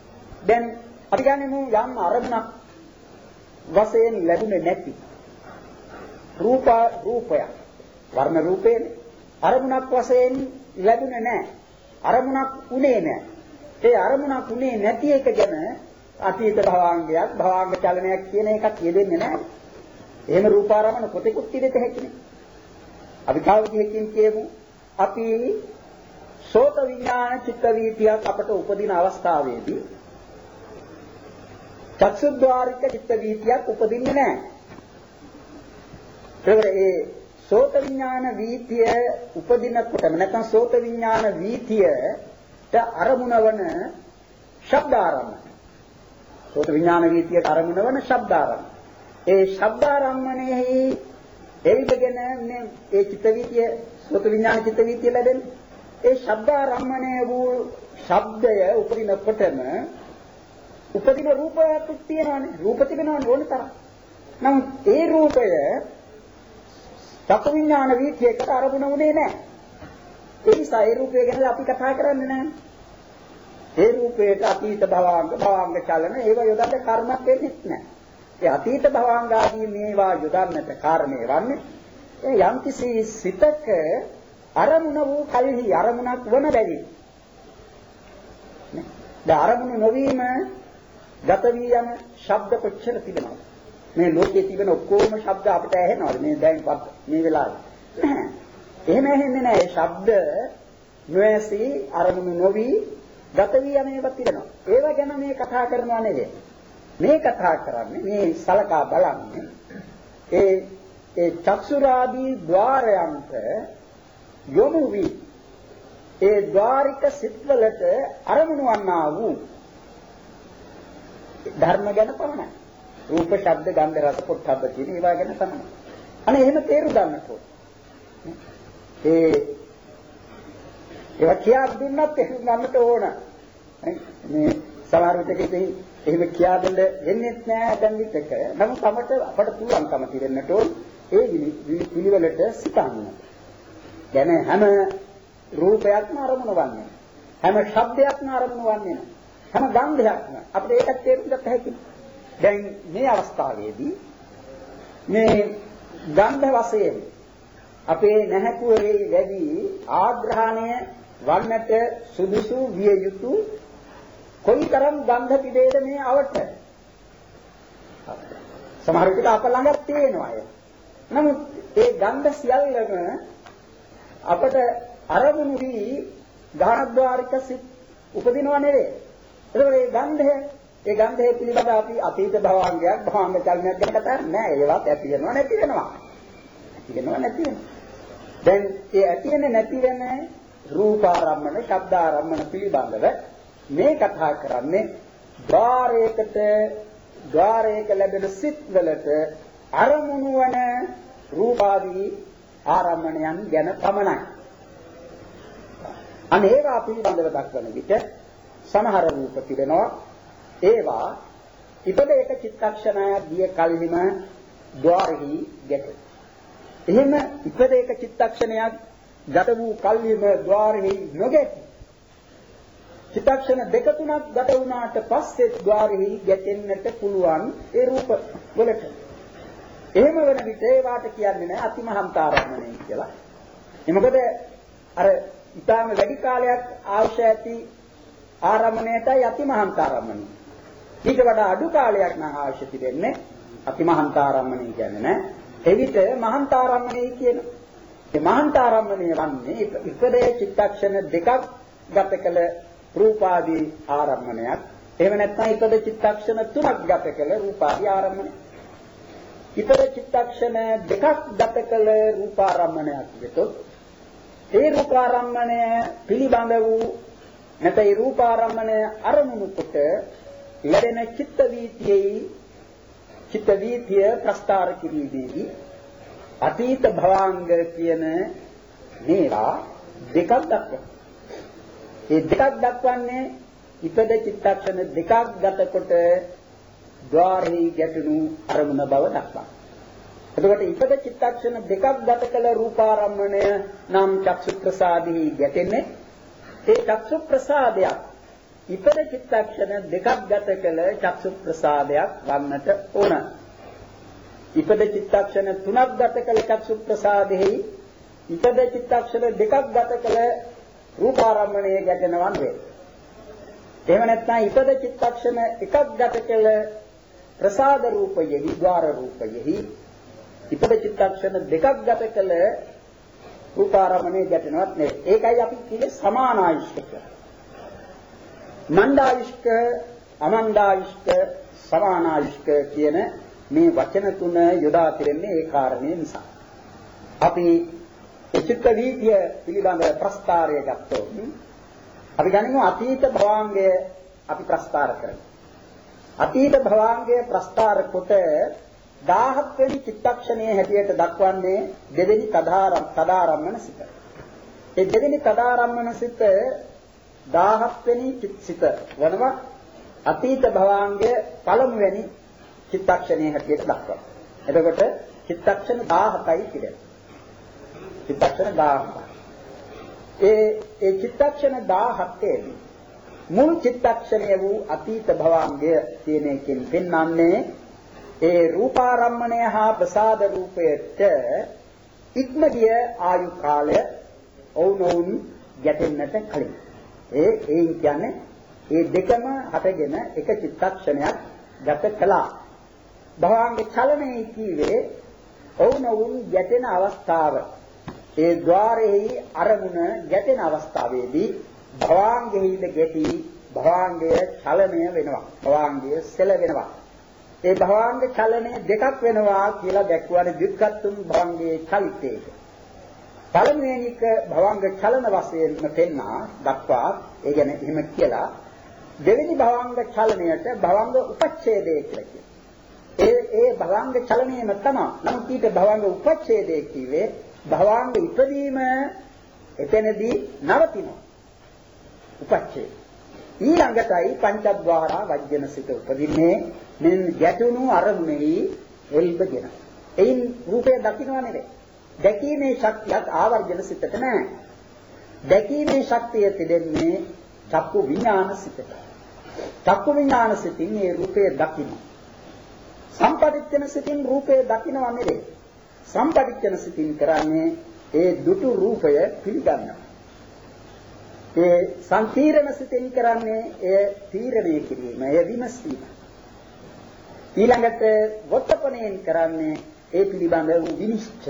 දැන් අපි ගන්නමු යම් අරමුණක් වශයෙන් ලැබුණේ නැති රූප රූපය වර්ණ රූපේනේ අරමුණක් වශයෙන් ලැබුණේ නැහැ අරමුණක් උනේ නැහැ ඒ අරමුණක් උනේ නැති එක ගැන අතීත භවාංගයක් භවාංග චලනයක් කියන එකක් යෙදෙන්නේ නැහැ එහෙම රූපාරමණ කොටෙකුත් තිබෙත හැකිනේ අපි කාවකින් කියමු අපි සෝත විඥාන චිත්ත වීතියක් අපට උපදින අවස්ථාවේදී චක්සුද්්වාරික චිත්ත වීතියක් උපදින්නේ නැහැ. ඒ සෝත විඥාන වීතිය උපදිනකොටම නැත්නම් සෝත විඥාන වීතියට අරමුණ වන ශබ්දාරම්මන. සෝත විඥාන වීතියට අරමුණ වන ශබ්දාරම්මන. ඒ ශබ්දාරම්මණයෙහි එවිදගෙන මේ ඒ චිත්ත වීතිය සෝත විඥාන චිත්ත වීතිය ලැබෙන්නේ. ඒ ශබ්දාරම්මණය වූ ශබ්දය උපදිනකොටම උපදින රූපයක් තියෙනවානේ රූප තිබෙනවානේ ඕන තරම්. නමුත් ඒ රූපය චක්කු විඥාන වීථියකට අරමුණ උනේ නැහැ. ඒ නිසා ඒ රූපය ගැන අපි කතා කරන්නේ නැහැ. ඒ රූපයට අතීත භවාංග භවාංග චලන ඒව යොදන්න කර්මයක් වෙන්නේ නැහැ. ඒ අතීත භවාංග ආදී මේවා යොදන්නට කාරණේ වන්නේ ඒ යම්කිසි සිතක අරමුණ වූ කල්හි අරමුණක් වන බැරි. නේ අරමුණ නොවීම ගත වී යන ශබ්ද කොච්චර තිබෙනවද මේ ලෝකයේ තිබෙන ඔක්කොම ශබ්ද අපිට ඇහෙනවද මේ දැන් මේ වෙලාවේ නැහැ එහෙම ඇහෙන්නේ නැහැ ඒ ශබ්ද නොඇසි අරමුණු නොවි ගත වී යන ඒවා තිබෙනවා ඒව ගැන මේ කතා කරනවා නෙවෙයි මේ කතා කරන්නේ මේ සලකා බලන්නේ ඒ ඒ චක්සුරාදී ద్వාරයන්ට යොමු වී ඒ ద్వාරික සිත්වලට අරමුණු වන්නා වූ ධර්ම ගැන පමණයි. රූප, ශබ්ද, ගන්ධ, රස, පොට්ටබ්බ කියන ඒවා ගැන තමයි. අනේ එහෙම තේරු ගන්නට ඕන. ඒ ඒවා කියා දුන්නත් තේරු ගන්නට ඕන. මේ සමහර විටක එහෙම කියා දෙන්න වෙන්නේ නැහැ දැන් විතක. නමුත් අපට අපට පුළුවන්කම තිරෙන්නට ඕන ඒ පිළිවෙලට සිතන්න. දැන් හැම රූපයක්ම අරමුණ වන්නේ. හැම ශබ්දයක්ම අරමුණ වන්නේ. හැම ගන්ධයක්ම අපිට ඒකත් තේරුම් ගත හැකියි. දැන් මේ අවස්ථාවේදී මේ ගන්ධ වශයෙන් අපේ නැහැකුවේ වැඩි ආග්‍රහණය වන්නට සුදුසු විය යුතු කොයිතරම් ගන්ධ පිටේද මේ අවට. සමහර විට අප ළඟ තියෙනවා ඒ. නමුත් ඒ ගන්ධ සියල්ලම අපට අරමුණු වී ගානද්වාරික සිත් උපදිනව නෙවේ. ඒකෝ මේ ගන්ධය ඒ ගන්ධය පිළිබඳ අපි අතීත භවංගයක් භවංග චලනයක් ගැන කතා කරන්නේ නැහැ. ඒවත් ඇති වෙනවා නැති වෙනවා. ඇති වෙනවා නැති වෙනවා. දැන් ඒ ඇති වෙන්නේ නැති වෙන රූපාරම්මන, ශබ්දාරම්මන පිළිබඳව මේ කතා කරන්නේ ద్వාරයකට ద్వාරයක ලැබෙන සිත් වලට අරමුණු වන රූපාදී ආරම්මණයන් ගැන පමණයි. අනේ ඒවා පිළිබඳව දක්වන විට සමහර රූප තිබෙනවා ඒවා ඉපද එක චිත්තක්ෂණයක් දිය කලින්ම ద్వාරෙහි ගැටේ. එහෙම ඉපද එක චිත්තක්ෂණයක් ගත වූ කල්හිම ద్వාරෙහි නොගැටි. චිත්තක්ෂණ දෙක තුනක් ගත වුණාට පස්සේ ద్వාරෙහි ගැටෙන්නට පුළුවන් ඒ රූප වලට. එහෙම වෙන විට ඒවාට කියන්නේ නැහැ අතිමහන්තාරම්මණය කියලා. ඒ මොකද අර ඊටාම වැඩි කාලයක් අවශ්‍ය ඇති ආරම්මණයටයි අතිමහන්තාරම්මණය. ඊට වඩා අඩු කාලයක් නම් අවශ්‍ය තිබෙන්නේ අතිමහන්තාරම්මණය කියන්නේ නැහැ. එවිට මහන්තාරම්මණය කියන ඒ මහන්තාරම්මණය වන්නේ ඉපදේ චිත්තක්ෂණ දෙකක් ගත කළ රූපාදී ආරම්මණයක්. එහෙම නැත්නම් ඉපද චිත්තක්ෂණ තුනක් ගත කළ රූපාදී ආරම්මණයක්. ඉපද චිත්තක්ෂණ දෙකක් ගත කළ රූපාරම්මණයක් වෙතොත් ඒ රූපාරම්මණය පිළිබඳ වූ නැත්නම් ඒ රූපාරම්මණය අරමුණු කොට ලැබෙන චිත්ත වීතියේ චිත්ත වීතිය ප්‍රස්තාර කිරීමේදී අතීත භවාංග කියන මේවා දෙකක් දක්වනවා. ඒ දෙකක් දක්වන්නේ ඉපද චිත්තක්ෂණ දෙකක් ගතකොට ద్వාරෙහි ගැටුණු අරමුණ බව දක්වනවා. එතකොට ඉපද චිත්තක්ෂණ දෙකක් ගත කළ රූපාරම්මණය නම් චක්සු ප්‍රසාදෙහි ගැටෙන්නේ ඒ චක්සු ප්‍රසාදයක් ඉපද චිත්තක්ෂණ දෙකක් ගත කළ චක්සු ප්‍රසාදයක් වන්නට ඕන. ඉපද චිත්තක්ෂණ තුනක් ගත කළ චක්සු ප්‍රසාදෙහි ඉපද චිත්තක්ෂණ දෙකක් ගත කළ රූපාරම්මණය ගැටෙනවන් වේ. එහෙම නැත්නම් ඉපද චිත්තක්ෂණ එකක් ගත කළ ප්‍රසාද රූපයෙහි ద్వාර රූපයෙහි ඉපද චිත්තක්ෂණ දෙකක් ගත කළ රූපාරම්මණය ගැටෙනවත් නේ. ඒකයි අපි කියන්නේ සමානායිෂ්ඨක. මණ්ඩායිෂ්ඨ, අමණ්ඩායිෂ්ඨ, සමානායිෂ්ඨ කියන මේ වචන තුන යොදා තිරෙන්නේ ඒ කාරණේ නිසා. අපි චිත්ත වීතිය පිළිබඳ ප්‍රස්තාරය ගත්තොත් අපි ගනිමු අතීත භවාංගය අපි ප්‍රස්තාර කරමු. අතීත භවාංගය ප්‍රස්තාර කොට දහහක් වෙනි චිත්තක්ෂණයේ හැටියට දක්වන්නේ දෙවෙනි තදාරම් තදාරම්මන සිත. ඒ දෙවෙනි තදාරම්මන සිත දහහක් වෙනි සිත වනවා අතීත භවාංගය පළමුවෙනි චිත්තක්ෂණයේ හැටියට දක්වනවා. එතකොට චිත්තක්ෂණ දහහයි පිළිදෙන. චිත්තක්ෂණ දහහක්. ඒ ඒ චිත්තක්ෂණ දහහේ මුල් චිත්තක්ෂණය වූ අතීත භවාංගය කියන එකෙන් පෙන්වන්නේ ඒ රූපාරම්මණය හා ප්‍රසාද රූපයට ඉක්ම ගිය ආයු කාලය ඔවුනොවුන් ගැටෙන්නට කලින්. ඒ ඒ කියන්නේ ඒ දෙකම හටගෙන එක චිත්තක්ෂණයක් ගත කළා. භවාංග චලනයේ කීවේ ඔවුනොවුන් ගැටෙන අවස්ථාව. ඒ ద్వාරෙහි අරමුණ ගැටෙන අවස්ථාවේදී භවාංගෙහිද ගැටි භවාංගය චලනය වෙනවා. භවාංගය සෙල වෙනවා. ඒ භවාංග චලනය දෙකක් වෙනවා කියලා දැක්වන වික්කත්තුන් භවංගයේ චලිතේක. පළමුවෙනික භවංග චලන වශයෙන් පෙන්නා දක්වා ඒ කියන්නේ එහෙම කියලා දෙවෙනි භවංග චලනයට භවංග උපච්ඡේදය කියලා කියනවා. ඒ ඒ භවංග චලනයම තමයි. නමුත් ඊට භවංග උපච්ඡේදය කිව්වේ භවංග ඉදීම එතනදී නවතිනවා. උපච්ඡේද. ඊළඟටයි පංචද්වාරා වජ්ජන සිත උපදින්නේ මෙන් ගැටුණු අරමුණෙහි එල්බගෙන. එයින් රූපය දකින්න නෙවෙයි. දැකීමේ ශක්තියක් ආවර්ජන සිතට නැහැ. දැකීමේ ශක්තිය තිබෙන්නේ චක්කු විඥාන සිතට. චක්කු විඥාන සිතින් මේ රූපය දකින්න. සම්පටිච්ඡන සිතින් රූපය දකින්නව නෙවෙයි. සම්පටිච්ඡන සිතින් කරන්නේ ඒ දුටු රූපය පිළිගන්නවා. ඒ සංකීර්ණ සිතින් කරන්නේ ඒ තීරණය කිරීම, ඒ විමසීම. ඊළඟට වොත්තපණයෙන් කරන්නේ ඒ පිළිබඳ වූ විනිශ්චය.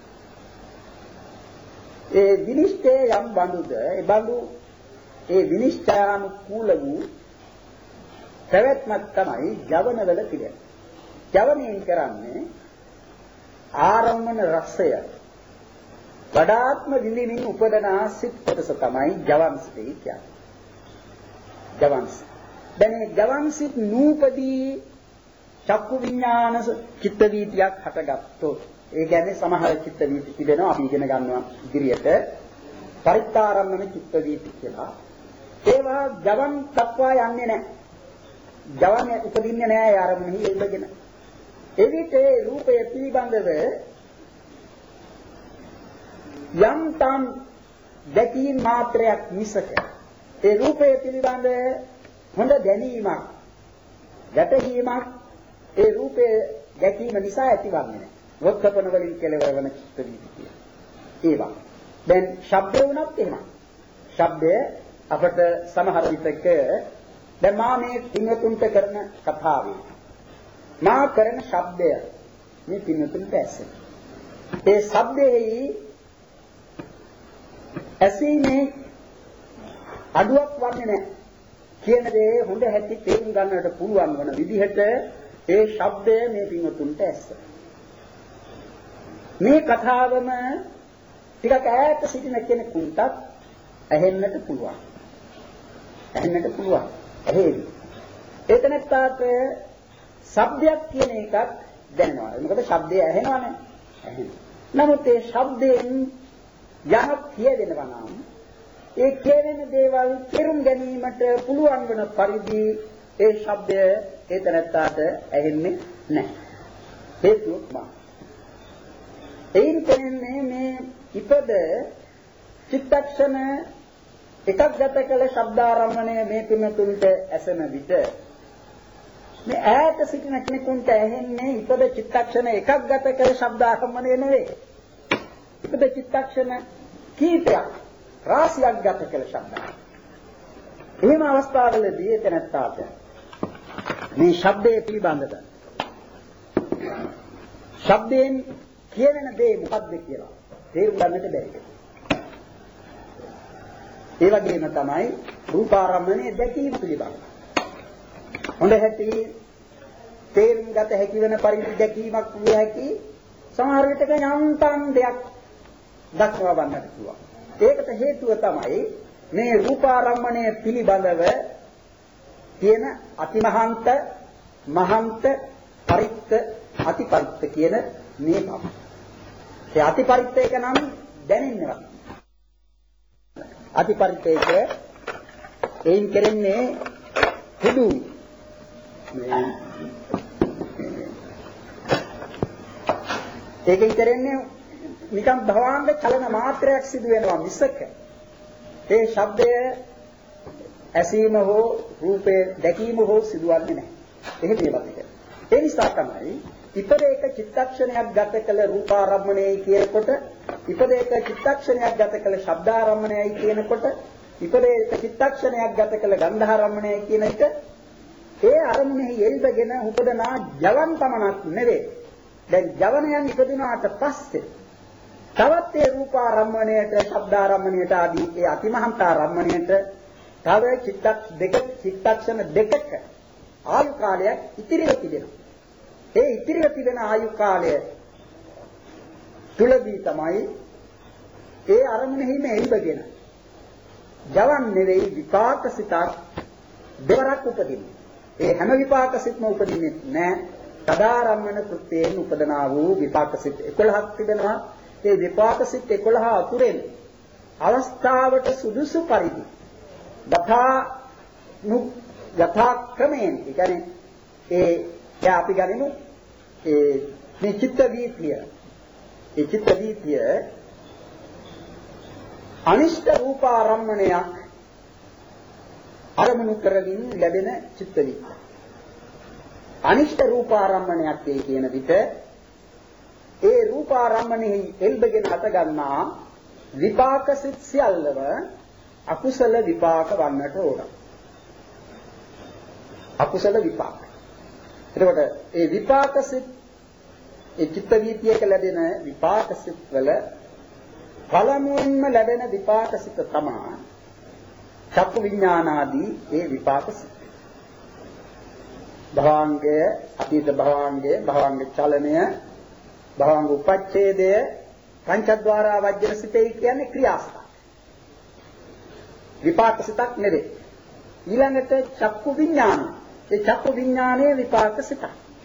ඒ විනිශ්චය යම් බඳුද, ඒ බඳු ඒ විනිශ්චයානුකූල වූ පැවැත්මක් තමයි ජවනවල තිබෙන්නේ. ජවනයෙන් කරන්නේ ආරම්මන රසය වඩාත්ම විඳින්මින් උපදනා සිත් කොටස තමයි ජවන්සිත කියන්නේ. ජවන්සිත. දැන් මේ ජවන්සිත නූපදී චක්කු විඥාන චිත්ත වීතියක් හටගත්තොත් ඒ කියන්නේ සමහර චිත්ත වීති තිබෙනවා අපි ඉගෙන ගන්නවා ඉදිරියට පරිත්තාරම්මන චිත්ත වීති කියලා. ඒවා ජවන් තත්වා යන්නේ නැහැ. ජවන් උපදින්නේ නැහැ ආරම්භෙහි එල්බගෙන. එවිට රූපය පිළිබඳව යම් තම් දැකීම් මාත්‍රයක් මිසක ඒ රූපය පිළිබඳ හොඳ දැනීමක් ගැටීමක් ඒ රූපය දැකීම නිසා ඇතිවන්නේ නැහැ. වොත්තපන වලින් කෙලවර වන චිත්ත වීතිය. ඒවා. දැන් ශබ්දේ වුණත් එහෙමයි. ශබ්දය අපට සමහර විටක දැන් මා මේ පින්වතුන්ට කරන කතාවේ මා කරන ශබ්දය මේ පින්වතුන්ට ඇසෙන. ඒ ශබ්දෙහි ඇසීමේ අඩුවක් වන්නේ නැහැ. කියන දේ හොඳ හැටි තේරුම් ගන්නට පුළුවන් වන විදිහට ඒ ශබ්දය මේ පින්වතුන්ට ඇස්ස. මේ කතාවම ටිකක් ඈත සිටින කෙනෙකුට ඇහෙන්නට පුළුවන්. ඇහෙන්නට පුළුවන්. ඇහෙවි. එතනටත් ශබ්දයක් කියන එකක් දැනෙනවා. මොකද ශබ්දය ඇහෙනවනේ. ඇහෙනවා. නමුත් ඒ ශබ්දයෙන් යමක් කියවෙනවා නම් ඒ කියවෙන දේවල් තේරුම් ගැනීමට පුළුවන් වන පරිදි ඒ ශබ්දය එතනටත් ඇහෙන්නේ නැහැ. හේතුව මා. එයින් කියන්නේ මේ ඉපද චිත්තක්ෂණ එකක් ගත කළ ශබ්දාරම්මණය මේ පින්තුන්ට ඇසෙන විට මේ ඈත සිටින කෙනෙකුට ඇහෙන්නේ ඉපද චිත්තක්ෂණ එකක් ගත කළ ශබ්දාරම්මණය නෙවෙයි. ඉපද චිත්තක්ෂණ කීපයක් රාශියක් ගත කළ ශබ්දයක්. එහෙම අවස්ථාවලදී එතනත්තාට මේ ශබ්දයේ පිළිබඳව ශබ්දයෙන් කියවෙන දේ මොකක්ද කියලා තේරුම් ගන්නට බැහැ. ඒ වගේම තමයි රූපාරම්මණය දැකීම පිළිබඳව. හොඳ හැටි තේරුම් ගත හැකි වෙන පරිදි දැකීමක් විය හැකි සමහර විටක යන්තම් දෙයක් දක්වා ගන්නට පුළුවන්. ඒකට හේතුව තමයි මේ රූපාරම්මණය පිළිබඳව කියන අතිමහන්ත මහන්ත පරිත්ත අතිපරිත්ත කියන මේ පද. ඒ අතිපරිත්ත එක නම් දැනෙන්නේ. අතිපරිත්ත එක එයින් කරන්නේ හුදු මේ ඒකෙන් කරන්නේ නිකම් භවාංග චලන මාත්‍රයක් සිදු වෙනවා මිසක ඒ ශබ්දය ඇසීම හෝ රූපේ දැකීම හෝ සිදුවන්නේ නැහැ. එහෙම ඒවත් එක. ඒ නිසා තමයි ඉපද එක චිත්තක්ෂණයක් ගත කළ රූපාරම්මණයයි කියනකොට ඉපද එක චිත්තක්ෂණයක් ගත කළ ශබ්දාරම්මණයයි කියනකොට ඉපද එක චිත්තක්ෂණයක් ගත කළ ගන්ධාරම්මණයයි කියන එක ඒ අරමුණෙහි එල්බගෙන උපදනා ජවන් පමණක් නෙවෙයි. දැන් ජවනයන් ඉපදුනාට පස්සේ තවත් ඒ රූපාරම්මණයට ශබ්දාරම්මණයට ආදී ඒ අතිමහන්තාරම්මණයට තව චිත්තක් දෙක චිත්තක්ෂණ දෙකක ආයු කාලයක් ඉතිරිව තිබෙනවා. ඒ ඉතිරිව තිබෙන ආයු කාලය තුලදී තමයි ඒ අරමුණෙහිම එල්බගෙන ජවන් නෙවෙයි විපාක සිතක් දෙවරක් උපදින්නේ. ඒ හැම විපාක සිත්ම උපදින්නේ නැහැ. සදාරම්මන කෘත්‍යයෙන් උපදනා වූ විපාක සිත් එකොළහක් තිබෙනවා. ඒ විපාක සිත් එකොළහ අතුරෙන් අවස්ථාවට සුදුසු පරිදි යථා නු යථා ක්‍රමයෙන් ඒ කියන්නේ ඒ දැන් අපි ගනිමු ඒ මේ චිත්ත වීතිය ඒ චිත්ත වීතිය අනිෂ්ඨ රූපාරම්මණයක් අරමුණු කරමින් ලැබෙන චිත්ත වීතිය. අනිෂ්ඨ රූපාරම්මණයක් කියන විට ඒ රූපාරම්මණෙහි එල්බගෙන හට ගන්නා විපාක සිත් සියල්ලම අකුසල විපාක වන්නට ඕන. අකුසල විපාක. එතකොට ඒ විපාක සිත් ඒ චිත්ත වීතියක ලැබෙන විපාක සිත් වල පළමුවෙන්ම ලැබෙන විපාක සිත තමයි චක්කු විඥානාදී ඒ විපාක සිත්. භවංගය, අතීත භවංගය, භවංග චලනය, භවංග උපච්ඡේදය, පංචද්වාරා වජ්ජන සිතේ කියන්නේ ක්‍රියාස්ථ. විපාක සිතක් නෙවේ. ඊළඟට චක්කු විඥාන. ඒ චක්කු විඥානයේ විපාක සිතක්.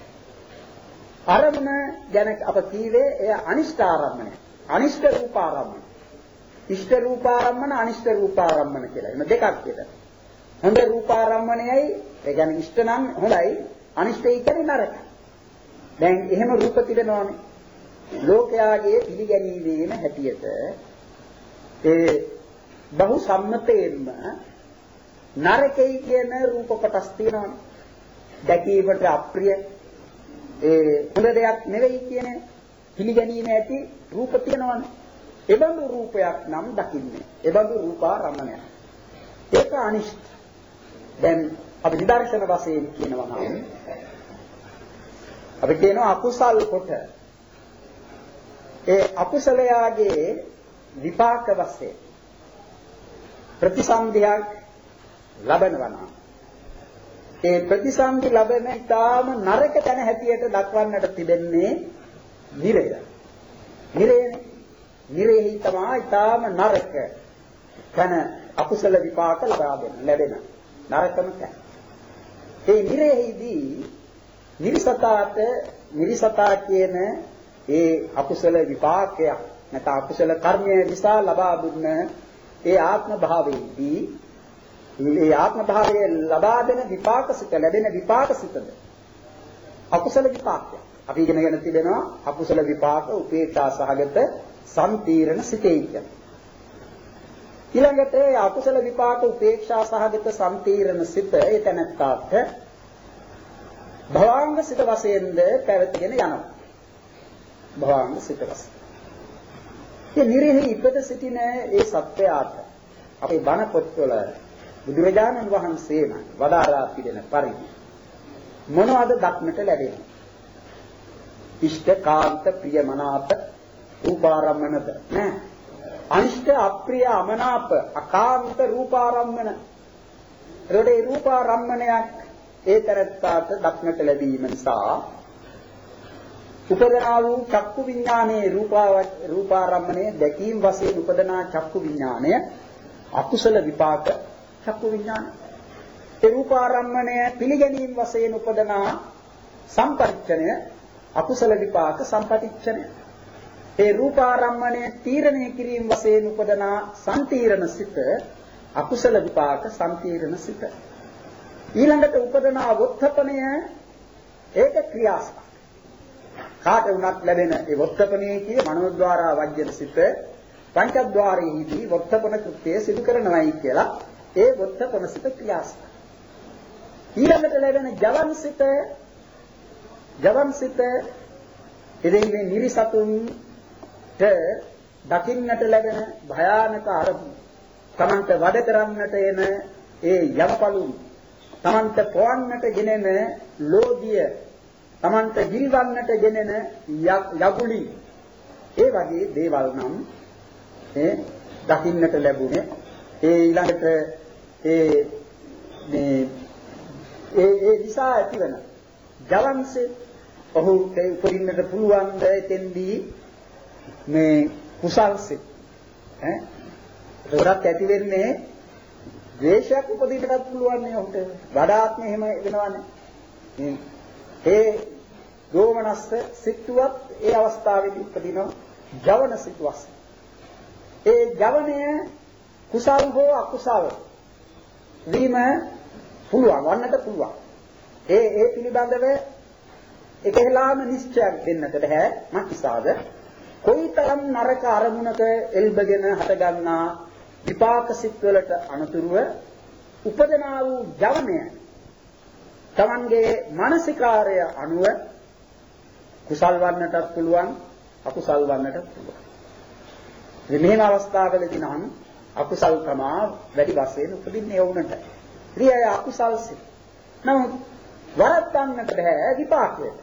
අරමුණ ගැන අප කීවේ එය අනිෂ්ඨාරම්මණය. අනිෂ්ඨ රූපාරම්මණය. ඉෂ්ඨ රූපාරම්මන, අනිෂ්ඨ රූපාරම්මන කියලා. එන දෙකක් විතර. හොඳ රූපාරම්මණයයි, ඒ කියන්නේ ඉෂ්ඨ නම් හොඳයි, අනිෂ්ඨයි කියන්නේ නරකයි. දැන් එහෙම රූප තිබෙනවානේ. ලෝකයාගේ පිළිගැනීමේම හැටියට ඒ බහු සම්මතයෙන්ම නරකයි කියන රූප කොටස් තියෙනවානේ. දැකීමට අප්‍රිය ඒ හොඳ දෙයක් නෙවෙයි කියන පිළිගැනීම ඇති රූප තියෙනවානේ. එබඳු රූපයක් නම් දකින්නේ. එබඳු රූපාරම්මණයක්. ඒක අනිෂ්ඨ. දැන් අපි නිදර්ශන වශයෙන් කියනවා නම් අපි කියනවා අකුසල් කොට. ඒ අකුසලයාගේ විපාක වශයෙන් ප්‍රතිසන්දියක් ලබනවා නම් ඒ ප්‍රතිසන්දි ලැබෙන ඊටාම නරක තැන හැටියට දක්වන්නට තිබෙන්නේ නිරය. නිරයනේ. නිරෙහි තමයි ඊටාම නරක තැන අකුසල විපාක ලබා දෙන ලැබෙන නරකම තැන. ඒ නිරෙහිදී නිරිසතාට නිරිසතා කියන ඒ අකුසල විපාකයක් නැත්නම් අකුසල කර්මය නිසා ලබා දුන්න ඒ ආත්ම භාවයේදී මේ ආත්ම භාවයේ ලබා දෙන විපාකසිත ලැබෙන විපාකසිතද අකුසල විපාකය. අපි ඉගෙනගෙන තිබෙනවා අකුසල විපාක උපේක්ෂා සහගත සම්පීර්ණ සිතේ කියන. ඊළඟට අකුසල විපාක උපේක්ෂා සහගත සම්තීරණ සිත ඒතනත්තාට භවාංග සිත වශයෙන්ද පැවතගෙන යනවා. භවාංග සිත වශයෙන්. මේ නිරෙහි ඉපද සිටින ඒ සත්‍යයට අපේ බණ පොත්වල බුදුරජාණන් වහන්සේම වදාරා පිළිදෙන පරිදි මොනවද දක්නට ලැබෙන්නේ? ඉෂ්ඨකාන්ත ප්‍රියමනාප රූපාරම්මනද නෑ. අනිෂ්ඨ අප්‍රිය අමනාප අකාන්ත රූපාරම්මන. ඒකේ රූපාරම්මනයක් ඒතරත්තාට දක්නට ලැබීම නිසා උපදනා වූ චක්කු විඥානයේ රූපා රූපාරම්මණය දැකීම වශයෙන් උපදනා චක්කු විඥානය අකුසල විපාක චක්කු විඥානය. ඒ රූපාරම්මණය පිළිගැනීම වශයෙන් උපදනා සම්පරිච්ඡනය අකුසල විපාක සම්පටිච්ඡනය. ඒ රූපාරම්මණය තීරණය කිරීම වශයෙන් උපදනා සම්තීරණ සිත අකුසල විපාක සම්තීරණ සිත. ඊළඟට උපදනා වොත්තපණය ඒක ක්‍රියාසක. කාට වුණත් ලැබෙන ඒ වොත්තපණයේ කිය මනෝද්වාරා වජ්ජන සිත පංචද්වාරයේදී වොත්තපණ කෘත්‍යය සිදු කරනවායි කියලා ඒ වොත්තපණ සිත ක්‍රියාසක. ඊළඟට ලැබෙන ජවන් සිත ජවන් සිත එදින මේ නිරිසතුන්ට දකින්නට ලැබෙන භයානක අරමුණු තමන්ට වැඩ කරන්නට එන ඒ යමපලුන් තමන්ට පොවන්නට ගෙනෙන ලෝභිය තමන්ට ගිල්වන්නට ගෙනෙන යගුලි ඒ වගේ දේවල් නම් ඒ දකින්නට ලැබුණේ ඒ ඊළඟට ඒ මේ ඒ ඒ නිසා ඇතිවන ජවන්සේ ඔහුට උපදින්නට පුළුවන් ද එතෙන්දී මේ කුසල්සේ ඈ ඒකට ඇති වෙන්නේ ද්වේෂයක් උපදින්නටත් පුළුවන් නේ ඔහුට වඩාත්ම එහෙම වෙනවනේ ඒ දෝමනස්ස සිත්තුවත් ඒ අවස්ථාවේදී උපදින ජවන සිත්වස් ඒ ජවනය කුසල් හෝ අකුසල් වීම පුළුවන් වන්නට පුළුවන් ඒ ඒ පිළිබඳව එකහෙලාම නිශ්චයක් දෙන්නට බෑ මක්නිසාද කොයිතරම් නරක අරමුණක එල්බගෙන හටගන්නා විපාක සිත් වලට අනුතුරුව උපදනා වූ ජවනය තමන්ගේ මානසිකාර්ය අනුව කුසල් වන්නටත් පුළුවන් අකුසල් වන්නටත් පුළුවන්. මේ මෙහෙම අවස්ථාවලදී නම් අකුසල් තමා වැඩි වශයෙන් උපදින්නේ වුණට. ක්‍රියාව අකුසල්සි. නමුත් වරද්දන්නට බෑ විපාකයට.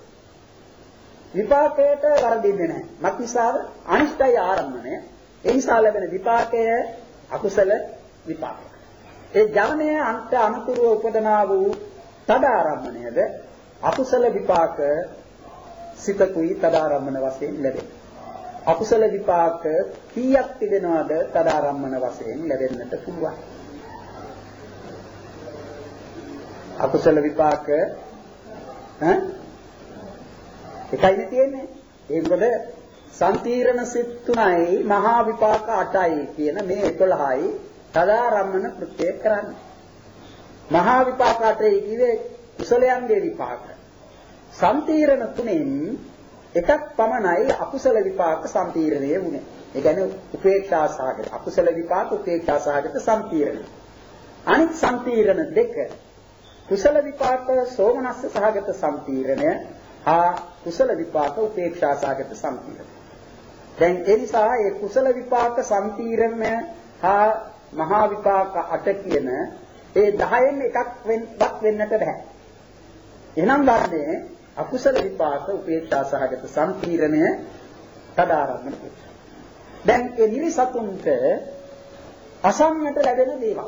විපාකයට වරදින්නේ නැහැ. මක්නිසාද අනිෂ්ඨය ආරම්භණය. ඒ නිසා ලැබෙන විපාකය අකුසල විපාකය. ඒ ජවනය අන්ත අනුතුරුව උපදනා වූ තදාරම්මණයද අකුසල විපාක සිතකුයි තදාරම්මන වශයෙන් ලැබෙනවා. අකුසල විපාක කීයක් තිබෙනවද තදාරම්මන වශයෙන් ලැබෙන්නට පුළුවන්. අකුසල විපාක ඈ එකයි තියෙන්නේ. ඒ මොකද සම්තීරණ සිත් තුනයි මහා විපාක අටයි කියන මේ එකොළහයි තදාරම්මන කෘත්‍ය කරන්නේ. මහා විපාක අටේ කිව්වේ කුසලයන්ගේ විපාක. සම්තීරණ තුනෙන් එකක් පමණයි අකුසල විපාක සම්තීරණය වුනේ. ඒ කියන්නේ උපේක්ෂා සහගත අකුසල විපාක උපේක්ෂා සහගත සම්තීරණ. අනිත් සම්තීරණ දෙක කුසල විපාක සෝමනස්ස සහගත සම්තීරණය හා කුසල විපාක උපේක්ෂා සහගත සම්තීරණය. දැන් ඒ නිසා ඒ කුසල විපාක සම්තීරණය හා මහා විපාක අට කියන ඒ දහයෙන් එකක් වෙන්නත් වෙන්නට බෑ. එහෙනම් ගන්නේ අකුසල විපාක උපේක්ෂා සහගත සම්පීර්ණය තදාරම්මන කුසල. දැන් ඒ නිරිසතුන්ට අසන්නට ලැබෙන දේවල්.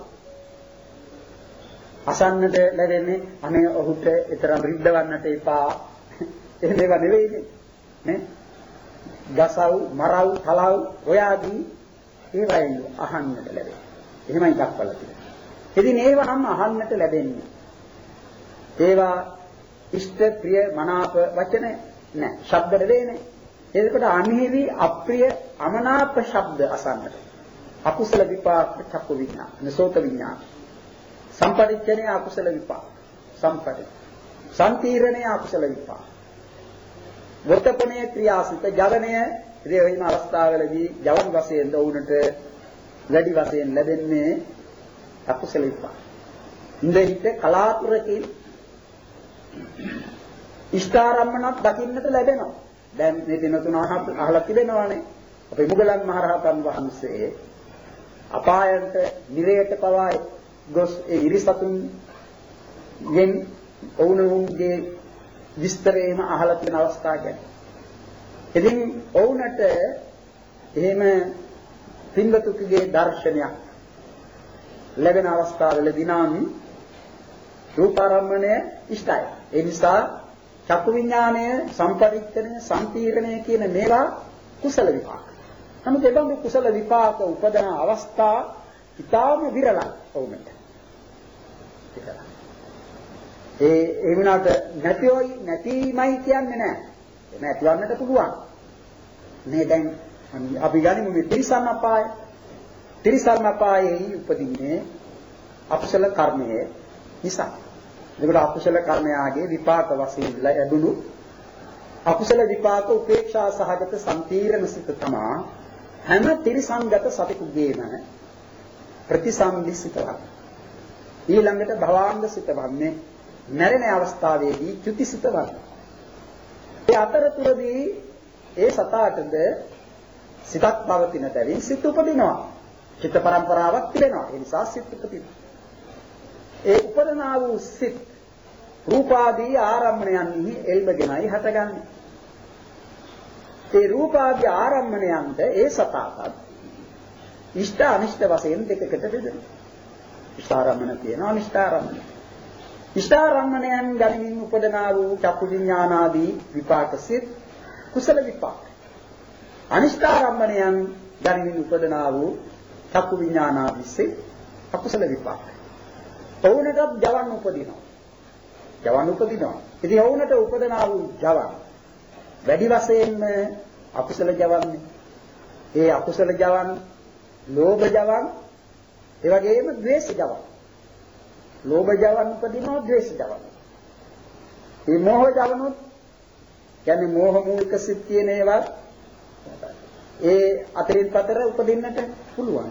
අසන්නට ලැබෙන්නේ අනේ ඔහුට ඊතරම් රිද්දවන්නට එපා. එහෙම ඒවා නෙවෙයිනේ. නේ? ගසව්, මරව්, තලව් ඔය ආදී ඒවායින් අහන්නට ලැබෙනවා. එහෙමයි දක්වලා තියෙන්නේ. ඉතින් ඒවා නම් අහන්නට ලැබෙන්නේ. ඒවා ඉෂ්ට ප්‍රිය මනාප වචන නෑ. ශබ්ද නෙවෙයිනේ. ඒකට අනිහිරි අප්‍රිය අමනාප ශබ්ද අසන්නට. අකුසල විපාක චක්කු විඥාන, නසෝත විඥාන. සම්පරිච්ඡේනය අකුසල විපාක. සම්පටි. සම්තීරණය අකුසල විපාක. වර්තපණයේ ක්‍රියාසිත ජවනය ක්‍රිය වෙන අවස්ථාවලදී ජවන් වශයෙන් දවුනට වැඩි වශයෙන් ලැබෙන්නේ අකුසල විපාක. ඉන්ද්‍රියට කලාතුරකින් ඉෂ්ඨාරම්මනක් දකින්නට ලැබෙනවා. දැන් මේ දින තුන අහලා තිබෙනවානේ. අපේ මුගලන් මහරහතන් වහන්සේ අපායන්ට නිරයට පවා ගොස් ඒ ඉරිසතුන් යෙන් ඔවුන්ගේ විස්තරේම අහලා තියෙන අවස්ථා ගැන. ඉතින් ඔවුන්ට එහෙම පින්වතුන්ගේ දර්ශනයක් ලැබෙන අවස්ථාවලදී නම් රූපාරම්මණය ඉෂ්ටයි. ඒ නිසා චක්කු විඥානය, සම්පරික්ෂණය, සම්පීර්ණය කියන මේවා කුසල විපාක. නමුත් ඒ බඳු කුසල විපාක උපදන අවස්ථා ඉතාම විරලයි වුණත්. ඒ ඒ වුණාට නැතිවයි නැතිමයි කියන්නේ නැහැ. නැතිවන්නට පුළුවන්. මේ දැන් අපි ගනිමු මේ තිරිසන් අපාය. තිරිසන් අපායේ උපදින්නේ අකුසල කර්මයේ නිසා. ඒකට අකුසල කර්මයාගේ විපාක වශයෙන් ලැබුණු අකුසල විපාක උපේක්ෂා සහගත සම්පීර්ණ සිත තමා හැම තිරිසන්ගත සතෙකුගේම ප්‍රතිසන්දිසිතවක්. ඊළඟට භවාංග සිත වන්නේ මරණ අවස්ථාවේදී චුතිසිත වන්නේ. ඒ අතරතුරදී ඒ සතාටද සිතක් පවතින බැවින් සිත උපදිනවා. චිත්ත පරම්පරාවක් තිබෙනවා. ඒ නිසා සිත උපදිනවා. ඒ උපදනා වූ සිත් රූපාදී ආරම්මණයන්හි එල්බගෙනයි හටගන්නේ. ඒ රූපාදී ආරම්මණයන්ට ඒ සතාට ඉෂ්ඨ අනිෂ්ඨ වශයෙන් දෙකකට බෙදෙනවා. ඉෂ්ඨාරම්මණ තියෙනවා අනිෂ්ඨාරම්මණ. ඉෂ්ඨාරම්මණයන් ගනිමින් උපදනා වූ චක්කු විඥානාදී විපාක සිත් කුසල විපාක. අනිෂ්ඨාරම්මණයන් ගනිමින් උපදනා වූ චක්කු විඥානාදී සිත් අකුසල විපාක. ඔවුනට ජවන් උපදිනවා. ජවන් උපදිනවා. ඉතින් ඔවුනට උපදනා වූ ජවන් වැඩි වශයෙන්ම අකුසල ජවන්නේ. ඒ අකුසල ජවන්, ලෝභ ජවන්, ඒ වගේම ද්වේෂ ජවන්. ලෝභ ජවන් උපදිනවා, ද්වේෂ ජවන්. මේ මෝහ ජවනොත් කියන්නේ මෝහ මූලික සිත් කියන ඒවා ඒ අතරින් පතර උපදින්නට පුළුවන්.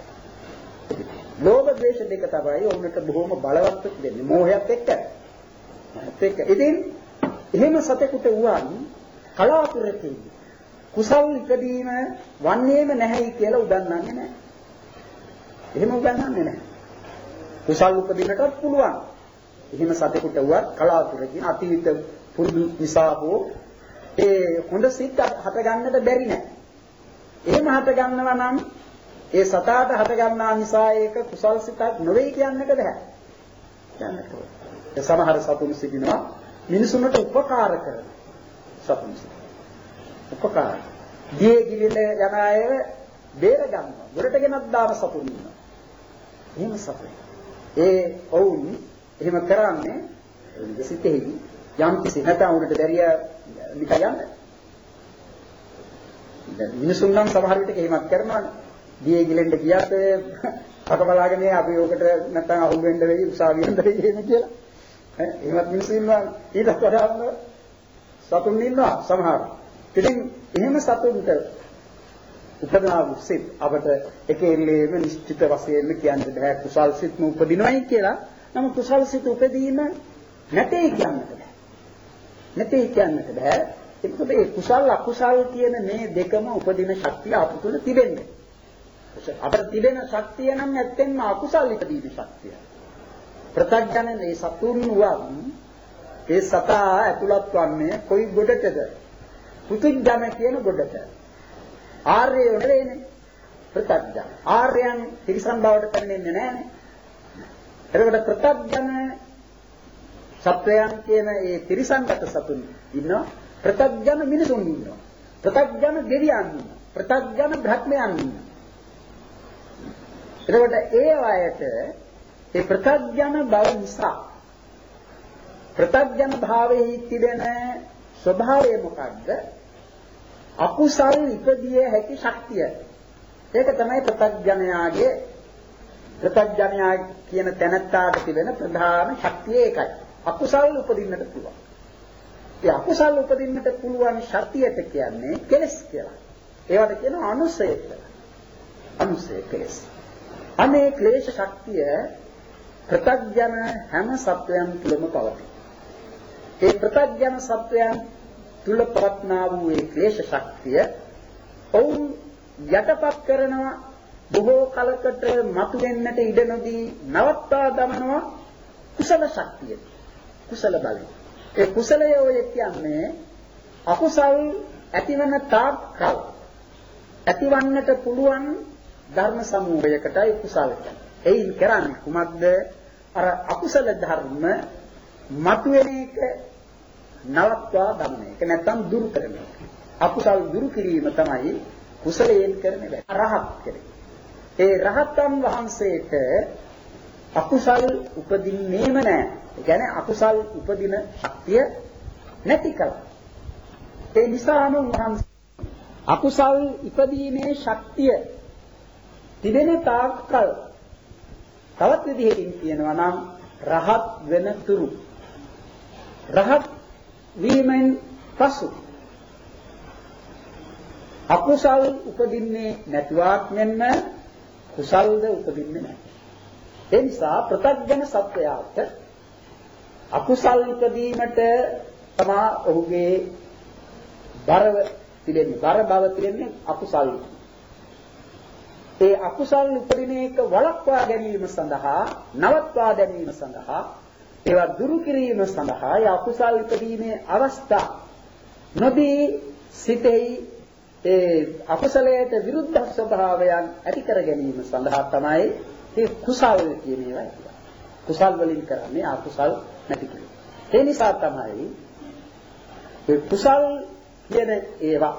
ලෝභ ද්වේෂ දෙක තමයි ඔවුන්ට බොහොම බලවත් වෙන්නේ මෝහයත් එක්ක. එක්ක. ඉතින් එහෙම සතෙකුට වුවන් කලාතුරකින් කුසල් ඉදීම වන්නේම නැහැයි කියලා උගන්වන්නේ නැහැ. එහෙම උගන්වන්නේ නැහැ. කුසල් උපදින්නටත් පුළුවන්. එහෙම සතෙකුට වුවත් කලාතුරකින් අතීත පුරුදු නිසා හෝ ඒ හොඳ සිත් හට ගන්නට බැරි නැහැ. එහෙම හට ගන්නවා නම් ඒ සතාට හට ගන්නා නිසා ඒක කුසල් සිතක් නොවේ කියන්නට බෑ. කියන්නට ඕන. ඒ සමහර සතුන් සිටිනවා මිනිසුන්ට උපකාර කරන සතුන් සිටිනවා. උපකාර. දියේ ගිලින යන අය බේර ගන්නවා. ගොඩට ගෙනත් දාන සතුන් ඉන්නවා. එහෙම සතුන්. ඒ ඔවුන් එහෙම කරන්නේ සිතෙහි යම් කිසි නැත්නම් උන්ට දැරිය නිකන් යන්න. දැන් මිනිසුන් නම් සමහර විට එහෙමත් කරනවානේ. දියේ ගිලෙන්න ගියත් අක බලාගෙන අපි ඔකට නැත්තම් අහු වෙන්න වෙයි උසාවියෙන් දෙයි කියන කියලා. ඈ එහෙමත් මිනිස්සු ඉන්නවා ඊට වඩා සතුන් ඉන්නවා සමහර. ඉතින් එහෙම සතුන්ට උපදනා වූ සිත් අපට එකෙල්ලේම නිශ්චිත වශයෙන් කියන්න බෑ කුසල් සිත්ම උපදිනවයි කියලා. නමුත් කුසල් සිත් උපදීම නැtei කියන්නට බෑ. නැtei කියන්නට බෑ. ඒකද ඒ කුසල් අකුසල් කියන මේ දෙකම උපදින ශක්තිය අප තුළ තිබෙන්නේ. අපට තිබෙන ශක්තිය නම් ඇත්තෙන්ම අකුසල් ඉදීමේ ශක්තිය. ප්‍රත්‍යඥනේ සතුන් වුවන් ඒ සතා ඇතුළත් වන්නේ කොයි ගොඩටද? පුතුජන කියන ගොඩට. ආර්ය වලේනේ ප්‍රත්‍යඥ. ආර්යයන් තිරිසන් බවට පැමිණෙන්නේ නැහනේ. එතකොට ප්‍රත්‍යඥ සත්වයන් කියන ඒ තිරිසන්ගත සතුන් ඉන්නවා. ප්‍රත්‍යඥ මිනිසුන් ඉන්නවා. ප්‍රත්‍යඥ දෙවියන් ඉන්නවා. ප්‍රත්‍යඥ බ්‍රහ්මයන් ඉන්නවා. එතකොට ඒ අයට ඒ ප්‍රත්‍යඥ බව නිසා ප්‍රත්‍යඥ භාවයේ තිබෙන ස්වභාවය මොකද්ද? අකුසල් ඉපදිය හැකි ශක්තිය. ඒක තමයි ප්‍රත්‍යඥයාගේ ප්‍රත්‍යඥයා කියන තැනත්තාට තිබෙන ප්‍රධාන ශක්තිය ඒකයි. අකුසල් උපදින්නට පුළුවන්. ඒ අකුසල් උපදින්නට පුළුවන් ශක්තියට කියන්නේ කෙලස් කියලා. ඒවට කියනවා අනුසය කියලා. අනුසය කෙලෙස්. අනේ ක්ලේශ ශක්තිය ප්‍රත්‍යඥ හැම සත්වයන් තුළම පවතී. ඒ ප්‍රත්‍යඥ සත්වයන් තුල පවත්නා වූ ඒ ක්ලේශ ශක්තිය ඔවුන් යටපත් කරනවා බොහෝ කලකට මතුවෙන්නට ඉඩ නොදී නවත්වා දමනවා කුසල ශක්තිය. කුසල බලය. ඒ කුසලය ඔය කියන්නේ අකුසල් ඇතිවන තාක් කල් ඇතිවන්නට පුළුවන් ධර්ම සමූහයකටයි කුසල කියන්නේ. එයින් කරන්නේ කුමක්ද? අර අකුසල ධර්ම මතුවෙන එක නවත්වා දමන එක. නැත්නම් දුරු කරන එක. අකුසල් දුරු කිරීම තමයි කුසලයෙන් කරන වැඩ. රහත් කෙරේ. ඒ රහතන් වහන්සේට අකුසල් උපදින්නේම නැහැ. ඒ කියන්නේ අකුසල් උපදින ශක්තිය නැති කල. ඒ නිසාම වහන්සේ අකුසල් ඉපදීමේ ශක්තිය තිබෙන තාක්කල් තවත් විදිහකින් කියනවා නම් රහත් වෙන තුරු රහත් වීමෙන් පසු අකුසල් උපදින්නේ නැතිවක් මෙන්න කුසල්ද උපදින්නේ නැහැ. ඒ නිසා ප්‍රත්‍යඥ සත්‍යයට අකුසල් ඉපදීමට තමා ඔහුගේ බර පිළිෙන්නේ බර බව පිළිෙන්නේ අකුසල්. ඒ අකුසල් උපදින එක වළක්වා ගැනීම සඳහා නවත්වා ගැනීම සඳහා ඒවා දුරු කිරීම සඳහා ඒ අකුසල් ඉපදීමේ අවස්ථා නොදී සිටෙහි ඒ අකුසලයට විරුද්ධ ස්වභාවයන් ඇති කර ගැනීම සඳහා තමයි මේ කුසල් කියන ඒවා කියන්නේ. කුසල් වලින් කරන්නේ අකුසල් නැති කිරීම. ඒ නිසා තමයි මේ කුසල් කියන ඒවා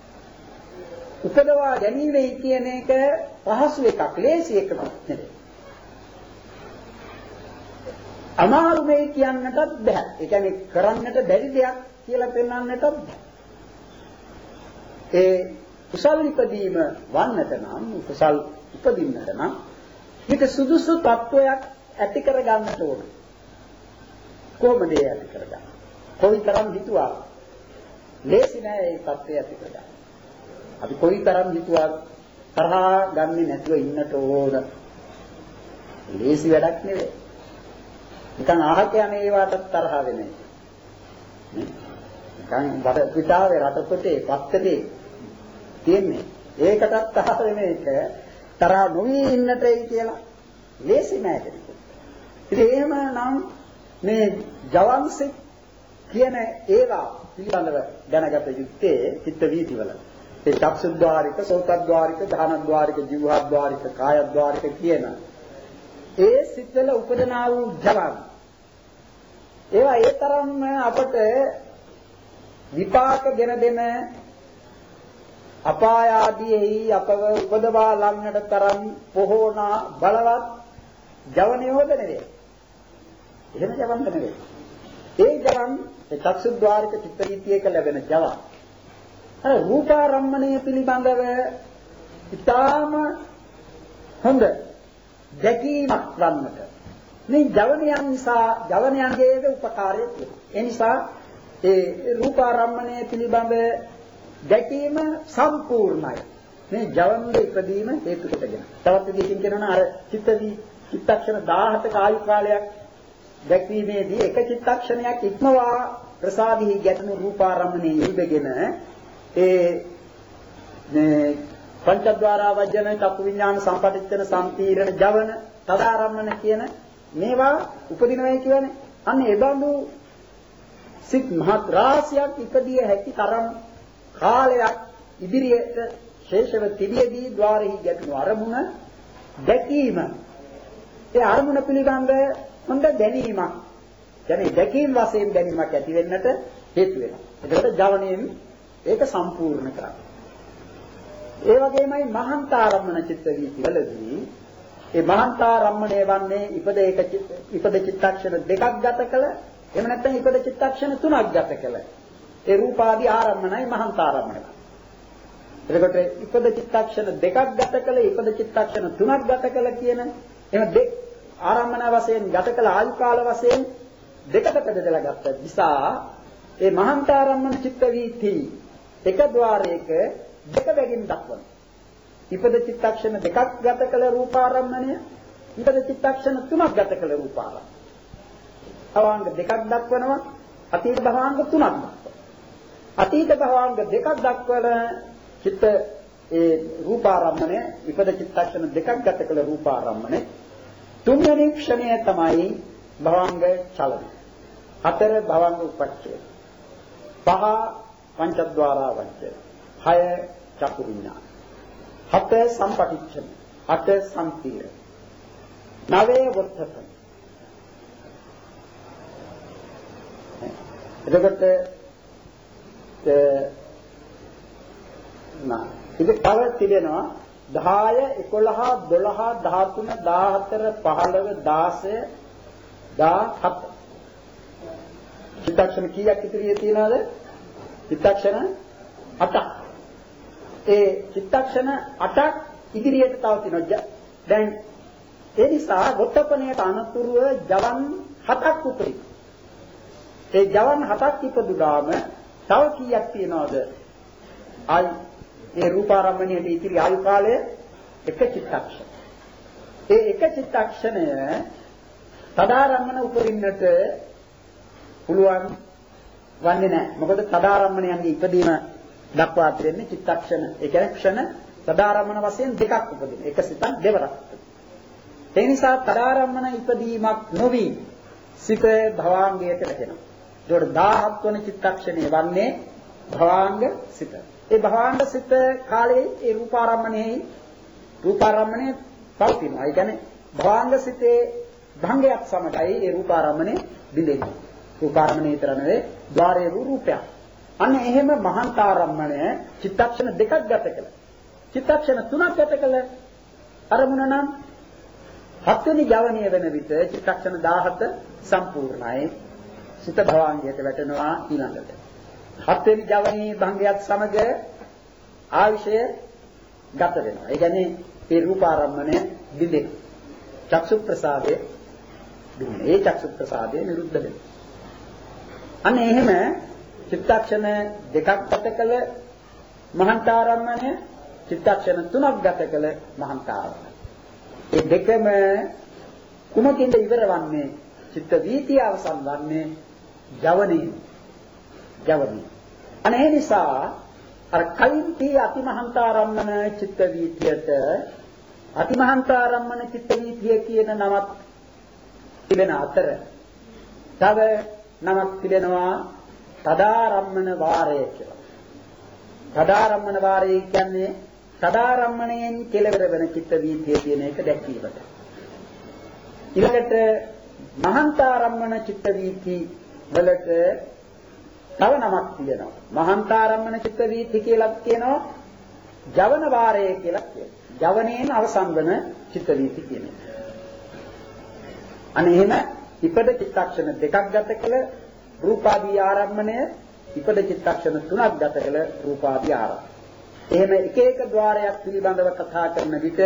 උපදවා ගැනීමයි කියන එක පහසු එකක්, ලේසි එකක් නෙවෙයි. අමාරු මේ කියන්නටත් බෑ. ඒ කියන්නේ කරන්නට බැරි දෙයක් කියලා පෙන්වන්නටත් බෑ. ඒ කුසල් ඉපදීම වන්නට නම් කුසල් ඉපදින්නට නම් ඊට සුදුසු තත්වයක් ඇති කර ගන්නට ඕන. කොහොමද ඒ ඇති කරගන්නේ? කොයිතරම් හිතුවා? ලේසි නෑ ඒ තත්ත්වය ඇති කරගන්න. අපි කොයිතරම් හිතුවා තරහා ගන්නේ නැතුව ඉන්නට ඕන. ලේසි වැඩක් නෙවෙයි. නිකන් අහක යන ඒවාට තරහ වෙන්නේ. නිකන් බඩ පිටාවේ රටපොටේ පත්තේ තියෙන්නේ. ඒකටත් තරහ වෙන එක තරහ නොවි ඉන්නටයි කියලා ලේසි නෑ කෙනෙකුට. ඉතින් එහෙම නම් මේ ජවන්සික කියන ඒවා පිළිබඳව දැනගත යුත්තේ චිත්ත වීතිවල. ඒ චක්සුද්්වාරික, සෝතද්්වාරික, ධානද්්වාරික, ජීවහද්්වාරික, කායද්්වාරික කියන ඒ සිත්වල උපදනා වූ ජවන්. ඒවා ඒ තරම්ම අපට විපාක ගෙන දෙන අපාය ආදීෙහි අපව උපදවා ලන්නට තරම් පොහොනා බලවත් ජවනියෝද නෙවේ. එහෙම ජවන් නෙවේ. ඒ ජවන් ඒ චක්සුද්්වාරික චිත්ත වීතියක ලැබෙන ජවන්. අර රූපාරම්මණය පිළිබඳව ඉතාම හොඳ දැකීමක් වන්නට මේ ජවනයන් නිසා ජවනයන්ගේද උපකාරය තියෙනවා. ඒ නිසා ඒ රූපාරම්මණය පිළිබඳ දැකීම සම්පූර්ණයි. මේ ජවනයේ ඉපදීම හේතු කොටගෙන. තවත් විදිහකින් කියනවා අර චිත්ත චිත්තක්ෂණ දහහක ආයු කාලයක් දැක්වීමේදී එක චිත්තක්ෂණයක් ඉක්මවා ප්‍රසාදෙහි ගැටෙන රූපාරම්මණය ඉල්බගෙන ඒ මේ පංචද්වාරා වජන චක්කු විඥාන සම්පටිච්ඡන සම්පීරණ ජවන තදාරම්මන කියන මේවා උපදිනවයි කියන්නේ අන්න ඒ බඳු සිත් මහත් රාශියක් ඉපදිය හැකි තරම් කාලයක් ඉදිරියට ශේෂව තිබියදී ద్వාරෙහි ගැටුණු අරමුණ දැකීම ඒ අරමුණ පිළිබඳ හොඳ දැනීමක් කියන්නේ දැකීම වශයෙන් දැනීමක් ඇති වෙන්නට හේතු වෙනවා. ඒකට ජවණයෙන් ඒක සම්පූර්ණ කරන්නේ. ඒ වගේමයි මහන්තාරම්මන චිත්ත වීතිවලදී ඒ මහන්තාරම්මණය වන්නේ ඉපද එක ඉපද චිත්තක්ෂණ දෙකක් ගත කළ එහෙම නැත්නම් ඉපද චිත්තක්ෂණ තුනක් ගත කළ ඒ රූපාදී ආරම්මණයි මහන්තාරම්මණය. එතකොට ඉපද චිත්තක්ෂණ දෙකක් ගත කළ ඉපද චිත්තක්ෂණ තුනක් ගත කළ කියන එහෙම දෙක ආරම්මන වශයෙන් ගත කළ ආයු කාල වශයෙන් දෙකකට බෙදලා ගත්ත නිසා ඒ මහන්තාරම්මන චිත්ත වීති එක ద్వාරයක දෙක බැගින් දක්වන. ඉපද චිත්තක්ෂණ දෙකක් ගත කළ රූපාරම්මණය, ඉපද චිත්තක්ෂණ තුනක් ගත කළ රූපාරම්මණය. භවාංග දෙකක් දක්වනවා, අතීත භවාංග තුනක් දක්වනවා. අතීත භවාංග දෙකක් දක්වන චිත්ත ඒ රූපාරම්මණය, ඉපද චිත්තක්ෂණ දෙකක් ගත කළ රූපාරම්මණය. තුන්වෙනි ක්ෂණය තමයි භවාංග චලන. හතර භවාංග උපච්ඡේද. පහ පංචද්වාරා වංචය. හය චක්කු විඥාන. හත සම්පටිච්ඡන. අට සම්පීර. නවය වොත්තපන. එතකොට නා ඉතින් තව තිබෙනවා දහය එකොළහ දොළහ දහතුන දහහතර පහළොව දාසය දහහත. චිත්තක්ෂණ කීයක් ඉතිරියේ තියනවද? චිත්තක්ෂණ අටක්. ඒ චිත්තක්ෂණ අටක් ඉදිරියට තව තියෙනවා. දැන් ඒ නිසා වොත්තපණයට අනතුරුව ජවන් හතක් උපරිම. ඒ ජවන් හතක් ඉපදුනාම තව කීයක් තියනවද? ආයි ඒ රූපාරම්මණයට ඉතිරි ආයු කාලය එක චිත්තක්ෂණ. ඒ එක චිත්තක්ෂණය සදාරම්මන උපරින්නට පුළුවන් වන්නේ නැහැ. මොකද සදාරම්මණයන්ගේ ඉදීම දක්වා දෙන්නේ චිත්තක්ෂණ. ඒ කියන්නේ ක්ෂණ සදාරම්මන වශයෙන් දෙකක් උපදින. එක සිතක් දෙවරක්. ඒ නිසා සදාරම්මන ඉදීමක් නොවි සිත භවාංගයට වැටෙනවා. ඒකට දහහත් වන චිත්තක්ෂණය වන්නේ භවාංග සිත. ඒ භවාංග සිත කාලයේ ඒ රූපාරම්මණයේ රූපාරම්මණය පවතිනවා. ඒ කියන්නේ භවාංග සිතේ භංගයක් සමගයි ඒ රූපාරම්මණය බිඳෙන්නේ. රූපාරම්මණය විතර නෙවෙයි ద్వාරයේ රූපයක්. අන්න එහෙම මහාන්තාරම්මණය චිත්තක්ෂණ දෙකක් ගත කළ. චිත්තක්ෂණ තුනක් ගත කළ අරමුණ නම් හත්වෙනි ජවනීය වෙන විට චිත්තක්ෂණ දහහත සම්පූර්ණයි. සිත භවාංගයට වැටෙනවා ඊළඟට. හත්වෙනි ජවනී භංගයත් සමග ආවිෂය ගත වෙනවා. ඒ කියන්නේ ඒ රූපාරම්මණය බිඳෙන. චක්සු ප්‍රසාදයේ බිඳෙන. ඒ චක්සු ප්‍රසාදයේ නිරුද්ධ වෙනවා. අන්න එහෙම චිත්තක්ෂණ දෙකක් ගත කළ මහාන්තාරම්මණය, චිත්තක්ෂණ තුනක් ගත කළ මහාන්තාරම්මණය. ඒ දෙකම කුමකින්ද ඉවරවන්නේ? චිත්ත වීතිය අවසන් වන්නේ ජවනයේ. ජවනයේ. අනේ නිසා අර කයින්ති අතිමහන්තාරම්මන චිත්ත වීතියට අතිමහන්තාරම්මන චිත්ත වීතිය කියන නමක් තිබෙන අතර තව නමක් තිබෙනවා තදාරම්මන වාරය කියලා. තදාරම්මන වාරය කියන්නේ තදාරම්මණයෙන් කෙලවර වෙන චිත්ත වීතිය කියන එක දැක්වීමට. ඊළඟට මහන්තාරම්මන චිත්ත වීති වලට තව නමක් තියෙනවා. මහන්තාරම්මන චිත්ත වීති කියලා කියනවා ජවන වාරය කියලා කියනවා. ජවනයෙන් අවසන් වන චිත්ත වීති කියන එක. අනේ එහෙම ඉපද චිත්තක්ෂණ දෙකක් ගත කළ රූපාදී ආරම්මණය, ඉපද චිත්තක්ෂණ තුනක් ගත කළ රූපාදී ආරම්මණය. එහෙම එක එක ద్వාරයක් පිළිබඳව කතා කරන විට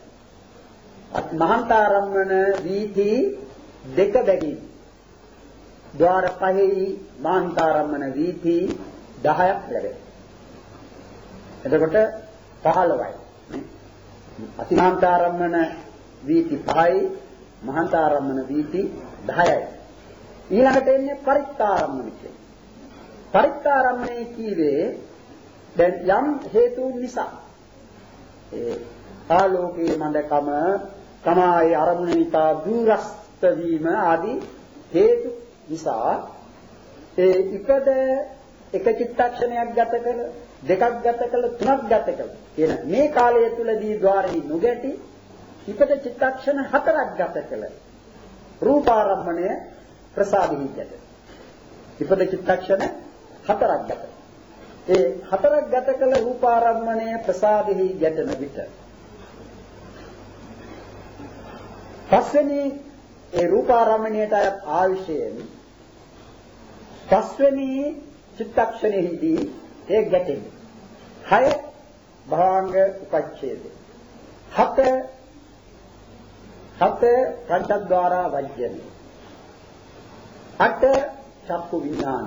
මහන්තාරම්මන වීති දෙක බැගින් ద్వාර පහෙහි මහන්තාරම්මන වීති දහයක් ලැබෙනවා. එතකොට පහළොවයි. අතිමහන්තාරම්මන වීති පහයි, මහන්තාරම්මන වීති දහයයි. ඊළඟට එන්නේ පරිත්තාරම්මන කියන්නේ. පරිත්තාරම්මනේ කීවේ දැන් යම් හේතුන් නිසා ඒ ආලෝකයේ මන්දකම තමයි අරමුණිතා දුරස්ත වීම ආදී හේතු නිසා ඒ ඉපද එක චිත්තක්ෂණයක් ගත කළ, දෙකක් ගත කළ, තුනක් ගත කළ කියන මේ කාලය තුලදී ద్వාරී නොගැටි ඉපද චිත්තක්ෂණ හතරක් ගත කළ රූපාරම්මණය ප්‍රසාදිනී ගැට. ඉපද චිත්තක්ෂණ හතරක් ගත. ඒ හතරක් ගත කළ රූපාරම්මණය ප්‍රසාදිනී ගැටන විට පස්වෙනි ඒ රූපාරම්මණයට ආවිෂයෙන් පස්වෙනි චිත්තක්ෂණෙහිදී ඒ ගැටෙන්නේ. හය භාංග උපච්ඡේද. හත හත පංචද්වාරා වජ්ජන. අට චක්කු විඥාන.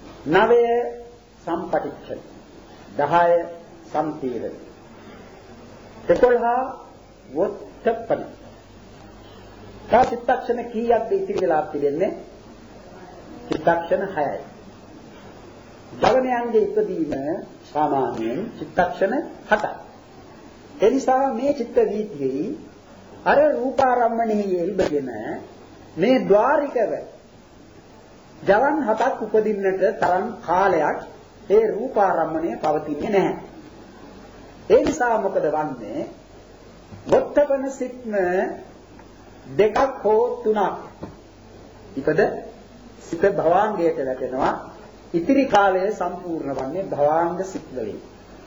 නවය සම්පටිච්ඡන. දහය සම්පීරණ. එකොළහ වොත්තපන. තා චිත්තක්ෂණ කීයක්ද ඉතිරි වෙලා තිබෙන්නේ? චිත්තක්ෂණ හයයි. ජවනයන්ගේ ඉදීම සාමාන්‍යයෙන් චිත්තක්ෂණ හතයි. ඒ නිසා මේ චිත්ත වීතියේ අර රූපාරම්මණයෙහි එල්බගෙන මේ ద్వාරිකව ජවන් හතක් උපදින්නට තරම් කාලයක් ඒ රූපාරම්මණය පවතින්නේ නැහැ. ඒ නිසා මොකද වන්නේ? වොත්තපන සිත්ම දෙකක් හෝ තුනක් ඉපද සිත භවාංගයට වැටෙනවා. ඉතිරි කාලය සම්පූර්ණ වන්නේ භවාංග සිත් වලින්.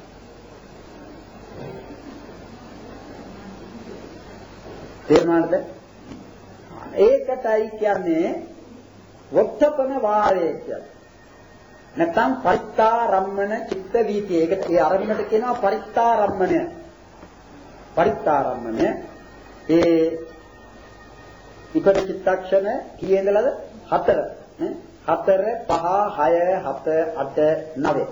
තේරුණාද? ඒකටයි කියන්නේ වොත්තපන වාරය කියන්නේ. නැත්නම් පරිත්තාරම්මන චිත්ත වීතිය. ඒකට ඒ අරමුණට කියනවා පරිත්තාරම්මනය. පරිත්තාරම්මනය ඒ ඉපද චිත්තක්ෂණ කීයේ ඉඳලාද? හතර. හතර, පහ, හය, හත, අට, නවය.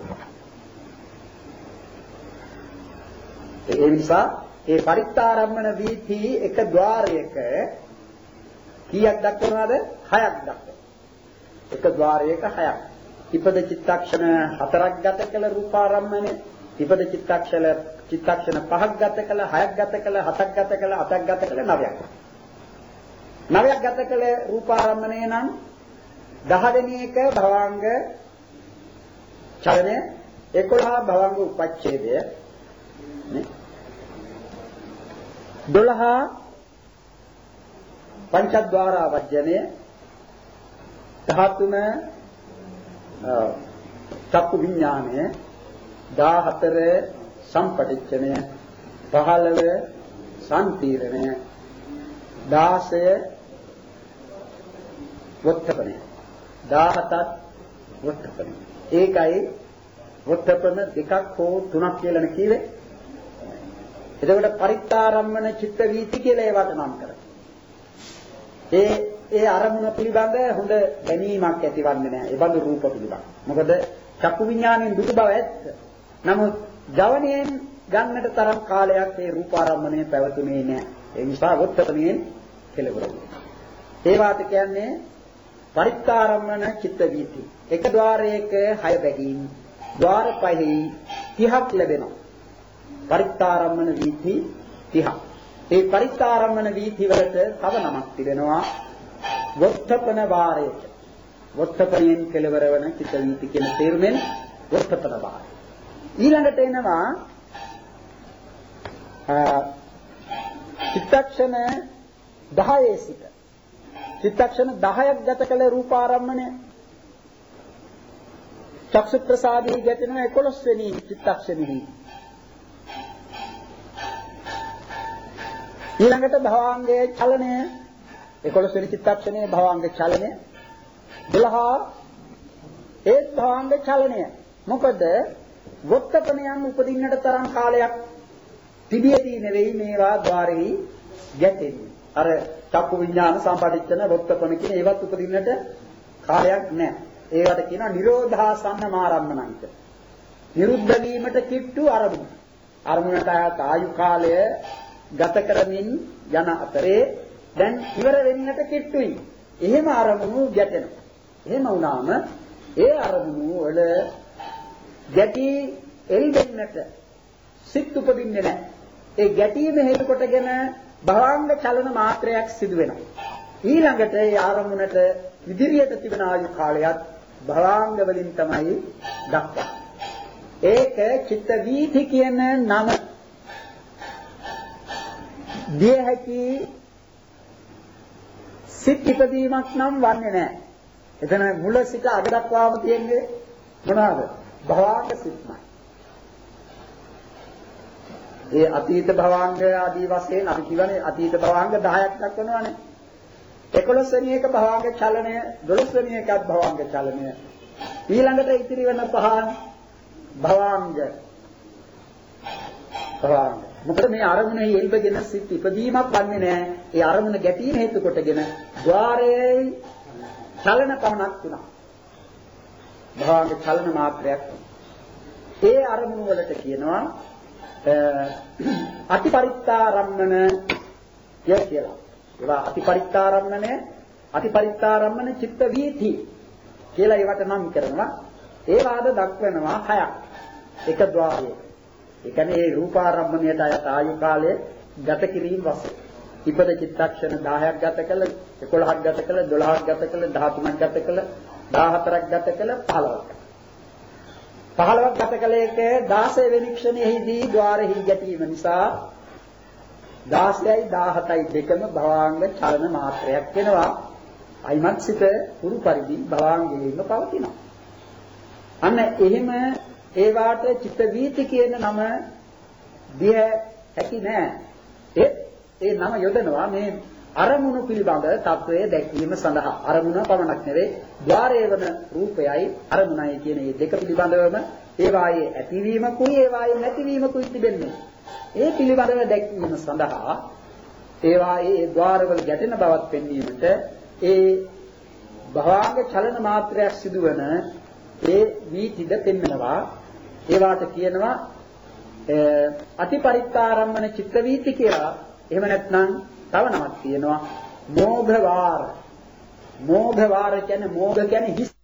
ඒ නිසා ඒ පරිත්තාරම්මන වීති එක ద్వාරයක කීයක් දක්වනවද? හයක් දක්වනවා. එක ద్వාරයක හයක්. ඉපද චිත්තක්ෂණ හතරක් ගත කළ රූපාරම්මණය, ඉපද චිත්තක්ෂණ චිත්තක්ෂණ පහක් ගත කළ, හයක් ගත කළ, හතක් ගත කළ, අටක් ගත කළ, නවයක්. නවයක් ගත කළ රූපාරම්මණය නම් දහ වෙනි එක භවංග චලනය, එකොළහ භවංග උපච්ඡේදය, නේ? දොළහ පංචද්වාර වජ්ජනය, දහතුන චක්කු විඥානය, දහහතර සම්පටිච්ඡනය, පහළව සම්පීර්ණය, දාසය වොත්තපනය, දහහතක් වොත්තපනය. ඒකයි වොත්තපන දෙකක් හෝ තුනක් කියලා කිව්වේ. එතකොට පරිත්තාරම්මන චිත්ත වීති කියලා ඒවට නම් කරා. ඒ ඒ අරමුණ පිළිබඳ හොඳ දැනීමක් ඇතිවන්නේ නැහැ. ඒ බඳු රූප පිළිබඳ. මොකද චක්කු විඥාණයෙන් දුක බව ඇත්ත. නමුත් ජවණයෙන් ගන්නට තරම් කාලයක් ඒ රූපාරම්මණය පැවතුනේ නැහැ. ඒ නිසා වොත්තපණයෙන් කෙලවර වුණා. ඒ වාත කියන්නේ පරිත්තාරම්මන චිත්ත වීති. එක ద్వාරයක හය බැගින් ద్వාර පහේ තිහක් ලැබෙනවා. පරිත්තාරම්මන වීති තිහක්. ඒ පරිත්තාරම්මන වීති වලට තව නමක් තිබෙනවා වොත්තපන වාරයට. වොත්තපණයෙන් කෙලවර වන චිත්ත වීති කියන තේරුමෙන් වොත්තපන වාරය. ඊළඟට එනවා චිත්තක්ෂණ දහයේ සිට චිත්තක්ෂණ දහයක් ගත කළ රූපාරම්මණය චක්සු ප්‍රසාදයේ ගැටෙන එකොළොස් වෙනි චිත්තක්ෂණෙහි ඊළඟට භවාංගයේ චලනය එකොළොස් වෙනි චිත්තක්ෂණයේ භවාංග චලනය දොළහ ඒ භවාංග චලනය මොකද වොත්තපණයන් උපදින්නට තරම් කාලයක් තිබියදී නෙවෙයි මේවා ద్వාරෙහි ගැටෙන්නේ. අර චක්කු විඥාන සම්පටිච්ඡන වොත්තපණ කියන ඒවත් උපදින්නට කාලයක් නැහැ. ඒවට කියනවා නිරෝධාසන්න මාරම්මණංක. නිරුද්ධ වීමට කිට්ටු අරමුණ. අරමුණට ආයු කාලය ගත කරමින් යන අතරේ දැන් ඉවර වෙන්නට කිට්ටුයි. එහෙම අරමුණු ගැටෙනවා. එහෙම වුණාම ඒ අරමුණු වල ගැටි එල්බෙන්නට සිත් උපදින්නේ නැහැ. ඒ ගැටීම හේතු කොටගෙන භවංග චලන මාත්‍රයක් සිදු වෙනවා. ඊළඟට ඒ ආරමුණට ඉදිරියට තිබෙන ආයු කාලයත් භවංග වලින් තමයි දක්වන්නේ. ඒක චිත්ත වීථි කියන නම දිය හැකි සිත් ඉදීමක් නම් වන්නේ නැහැ. එතන මුල සිට අග දක්වාම තියෙන්නේ මොනවාද? භවංග සිත්මයි. ඒ අතීත භවංග ආදී වශයෙන් අපි කියවනේ අතීත භවංග දහයක් දක්වනවානේ. එකොළොස් වෙනි එක භවංග චලනය, දොළොස් වෙනි එකත් භවංග චලනය. ඊළඟට ඉතිරි වෙන පහන් භවංග. භවංග. මොකද මේ අරමුණෙහි එල්බගෙන සිත් ඉදීමක් වන්නේ නැහැ. ඒ අරමුණ ගැටීම හේතු කොටගෙන ద్వාරයේ චලන පමණක් තුනක්. භවංග චලන මාත්‍රයක්. ඒ අරමුණ වලට කියනවා අතිපරිත්තාරම්මන කියලා. ඒවා අතිපරිත්තාරම්මනය අතිපරිත්තාරම්මන චිත්ත වීති කියලා ඒවට නම් කරනවා. ඒ වාද දක්වනවා හයක්. එක ద్వාරයක. ඒ කියන්නේ මේ රූපාරම්මණයට අයත් ආයු කාලය ගත කිරීම වශයෙන්. ඉපද චිත්තක්ෂණ දහයක් ගත කළ, එකොළහක් ගත කළ, දොළහක් ගත කළ, දහතුනක් ගත කළ, දහහතරක් ගත කළ, පහළොවක්. පහළොවක් ගත කළ එක දාසය වෙනි ක්ෂණයේදී ద్వාරෙහි ගැටීම නිසා දාසයයි දහහතයි දෙකම භවාංග චලන මාත්‍රයක් වෙනවා. අයිමත් සිට පුරු පරිදි භවාංගයෙන්ම පවතිනවා. අන්න එහෙම ඒ වාට චිත්ත වීති කියන නම දිය හැකි නෑ. ඒ ඒ නම යොදනවා මේ අරමුණු පිළිබඳ තත්වයේ දැක්වීම සඳහා. අරමුණ පමණක් නෙවෙයි ద్వාරයේ වන රූපයයි අරමුණයි කියන මේ දෙක පිළිබඳවම ඒ වායේ ඇතිවීමකුයි ඒ වායේ නැතිවීමකුයි තිබෙන්නේ. ඒ පිළිබඳව දැක්වීම සඳහා ඒ වායේ ద్వාරවල ගැටෙන බවක් පෙන්වීමට ඒ භවාංග චලන මාත්‍රයක් සිදුවන ඒ වීතිද පෙන්වනවා. ඒවාට කියනවා අතිපරිත්තාරම්මන චිත්ත වීති කියලා. එහෙම නැත්නම් තව නමක් තියෙනවා මෝඝ වාර. මෝඝ වාර කියන්නේ මෝඝ කියන්නේ හිස්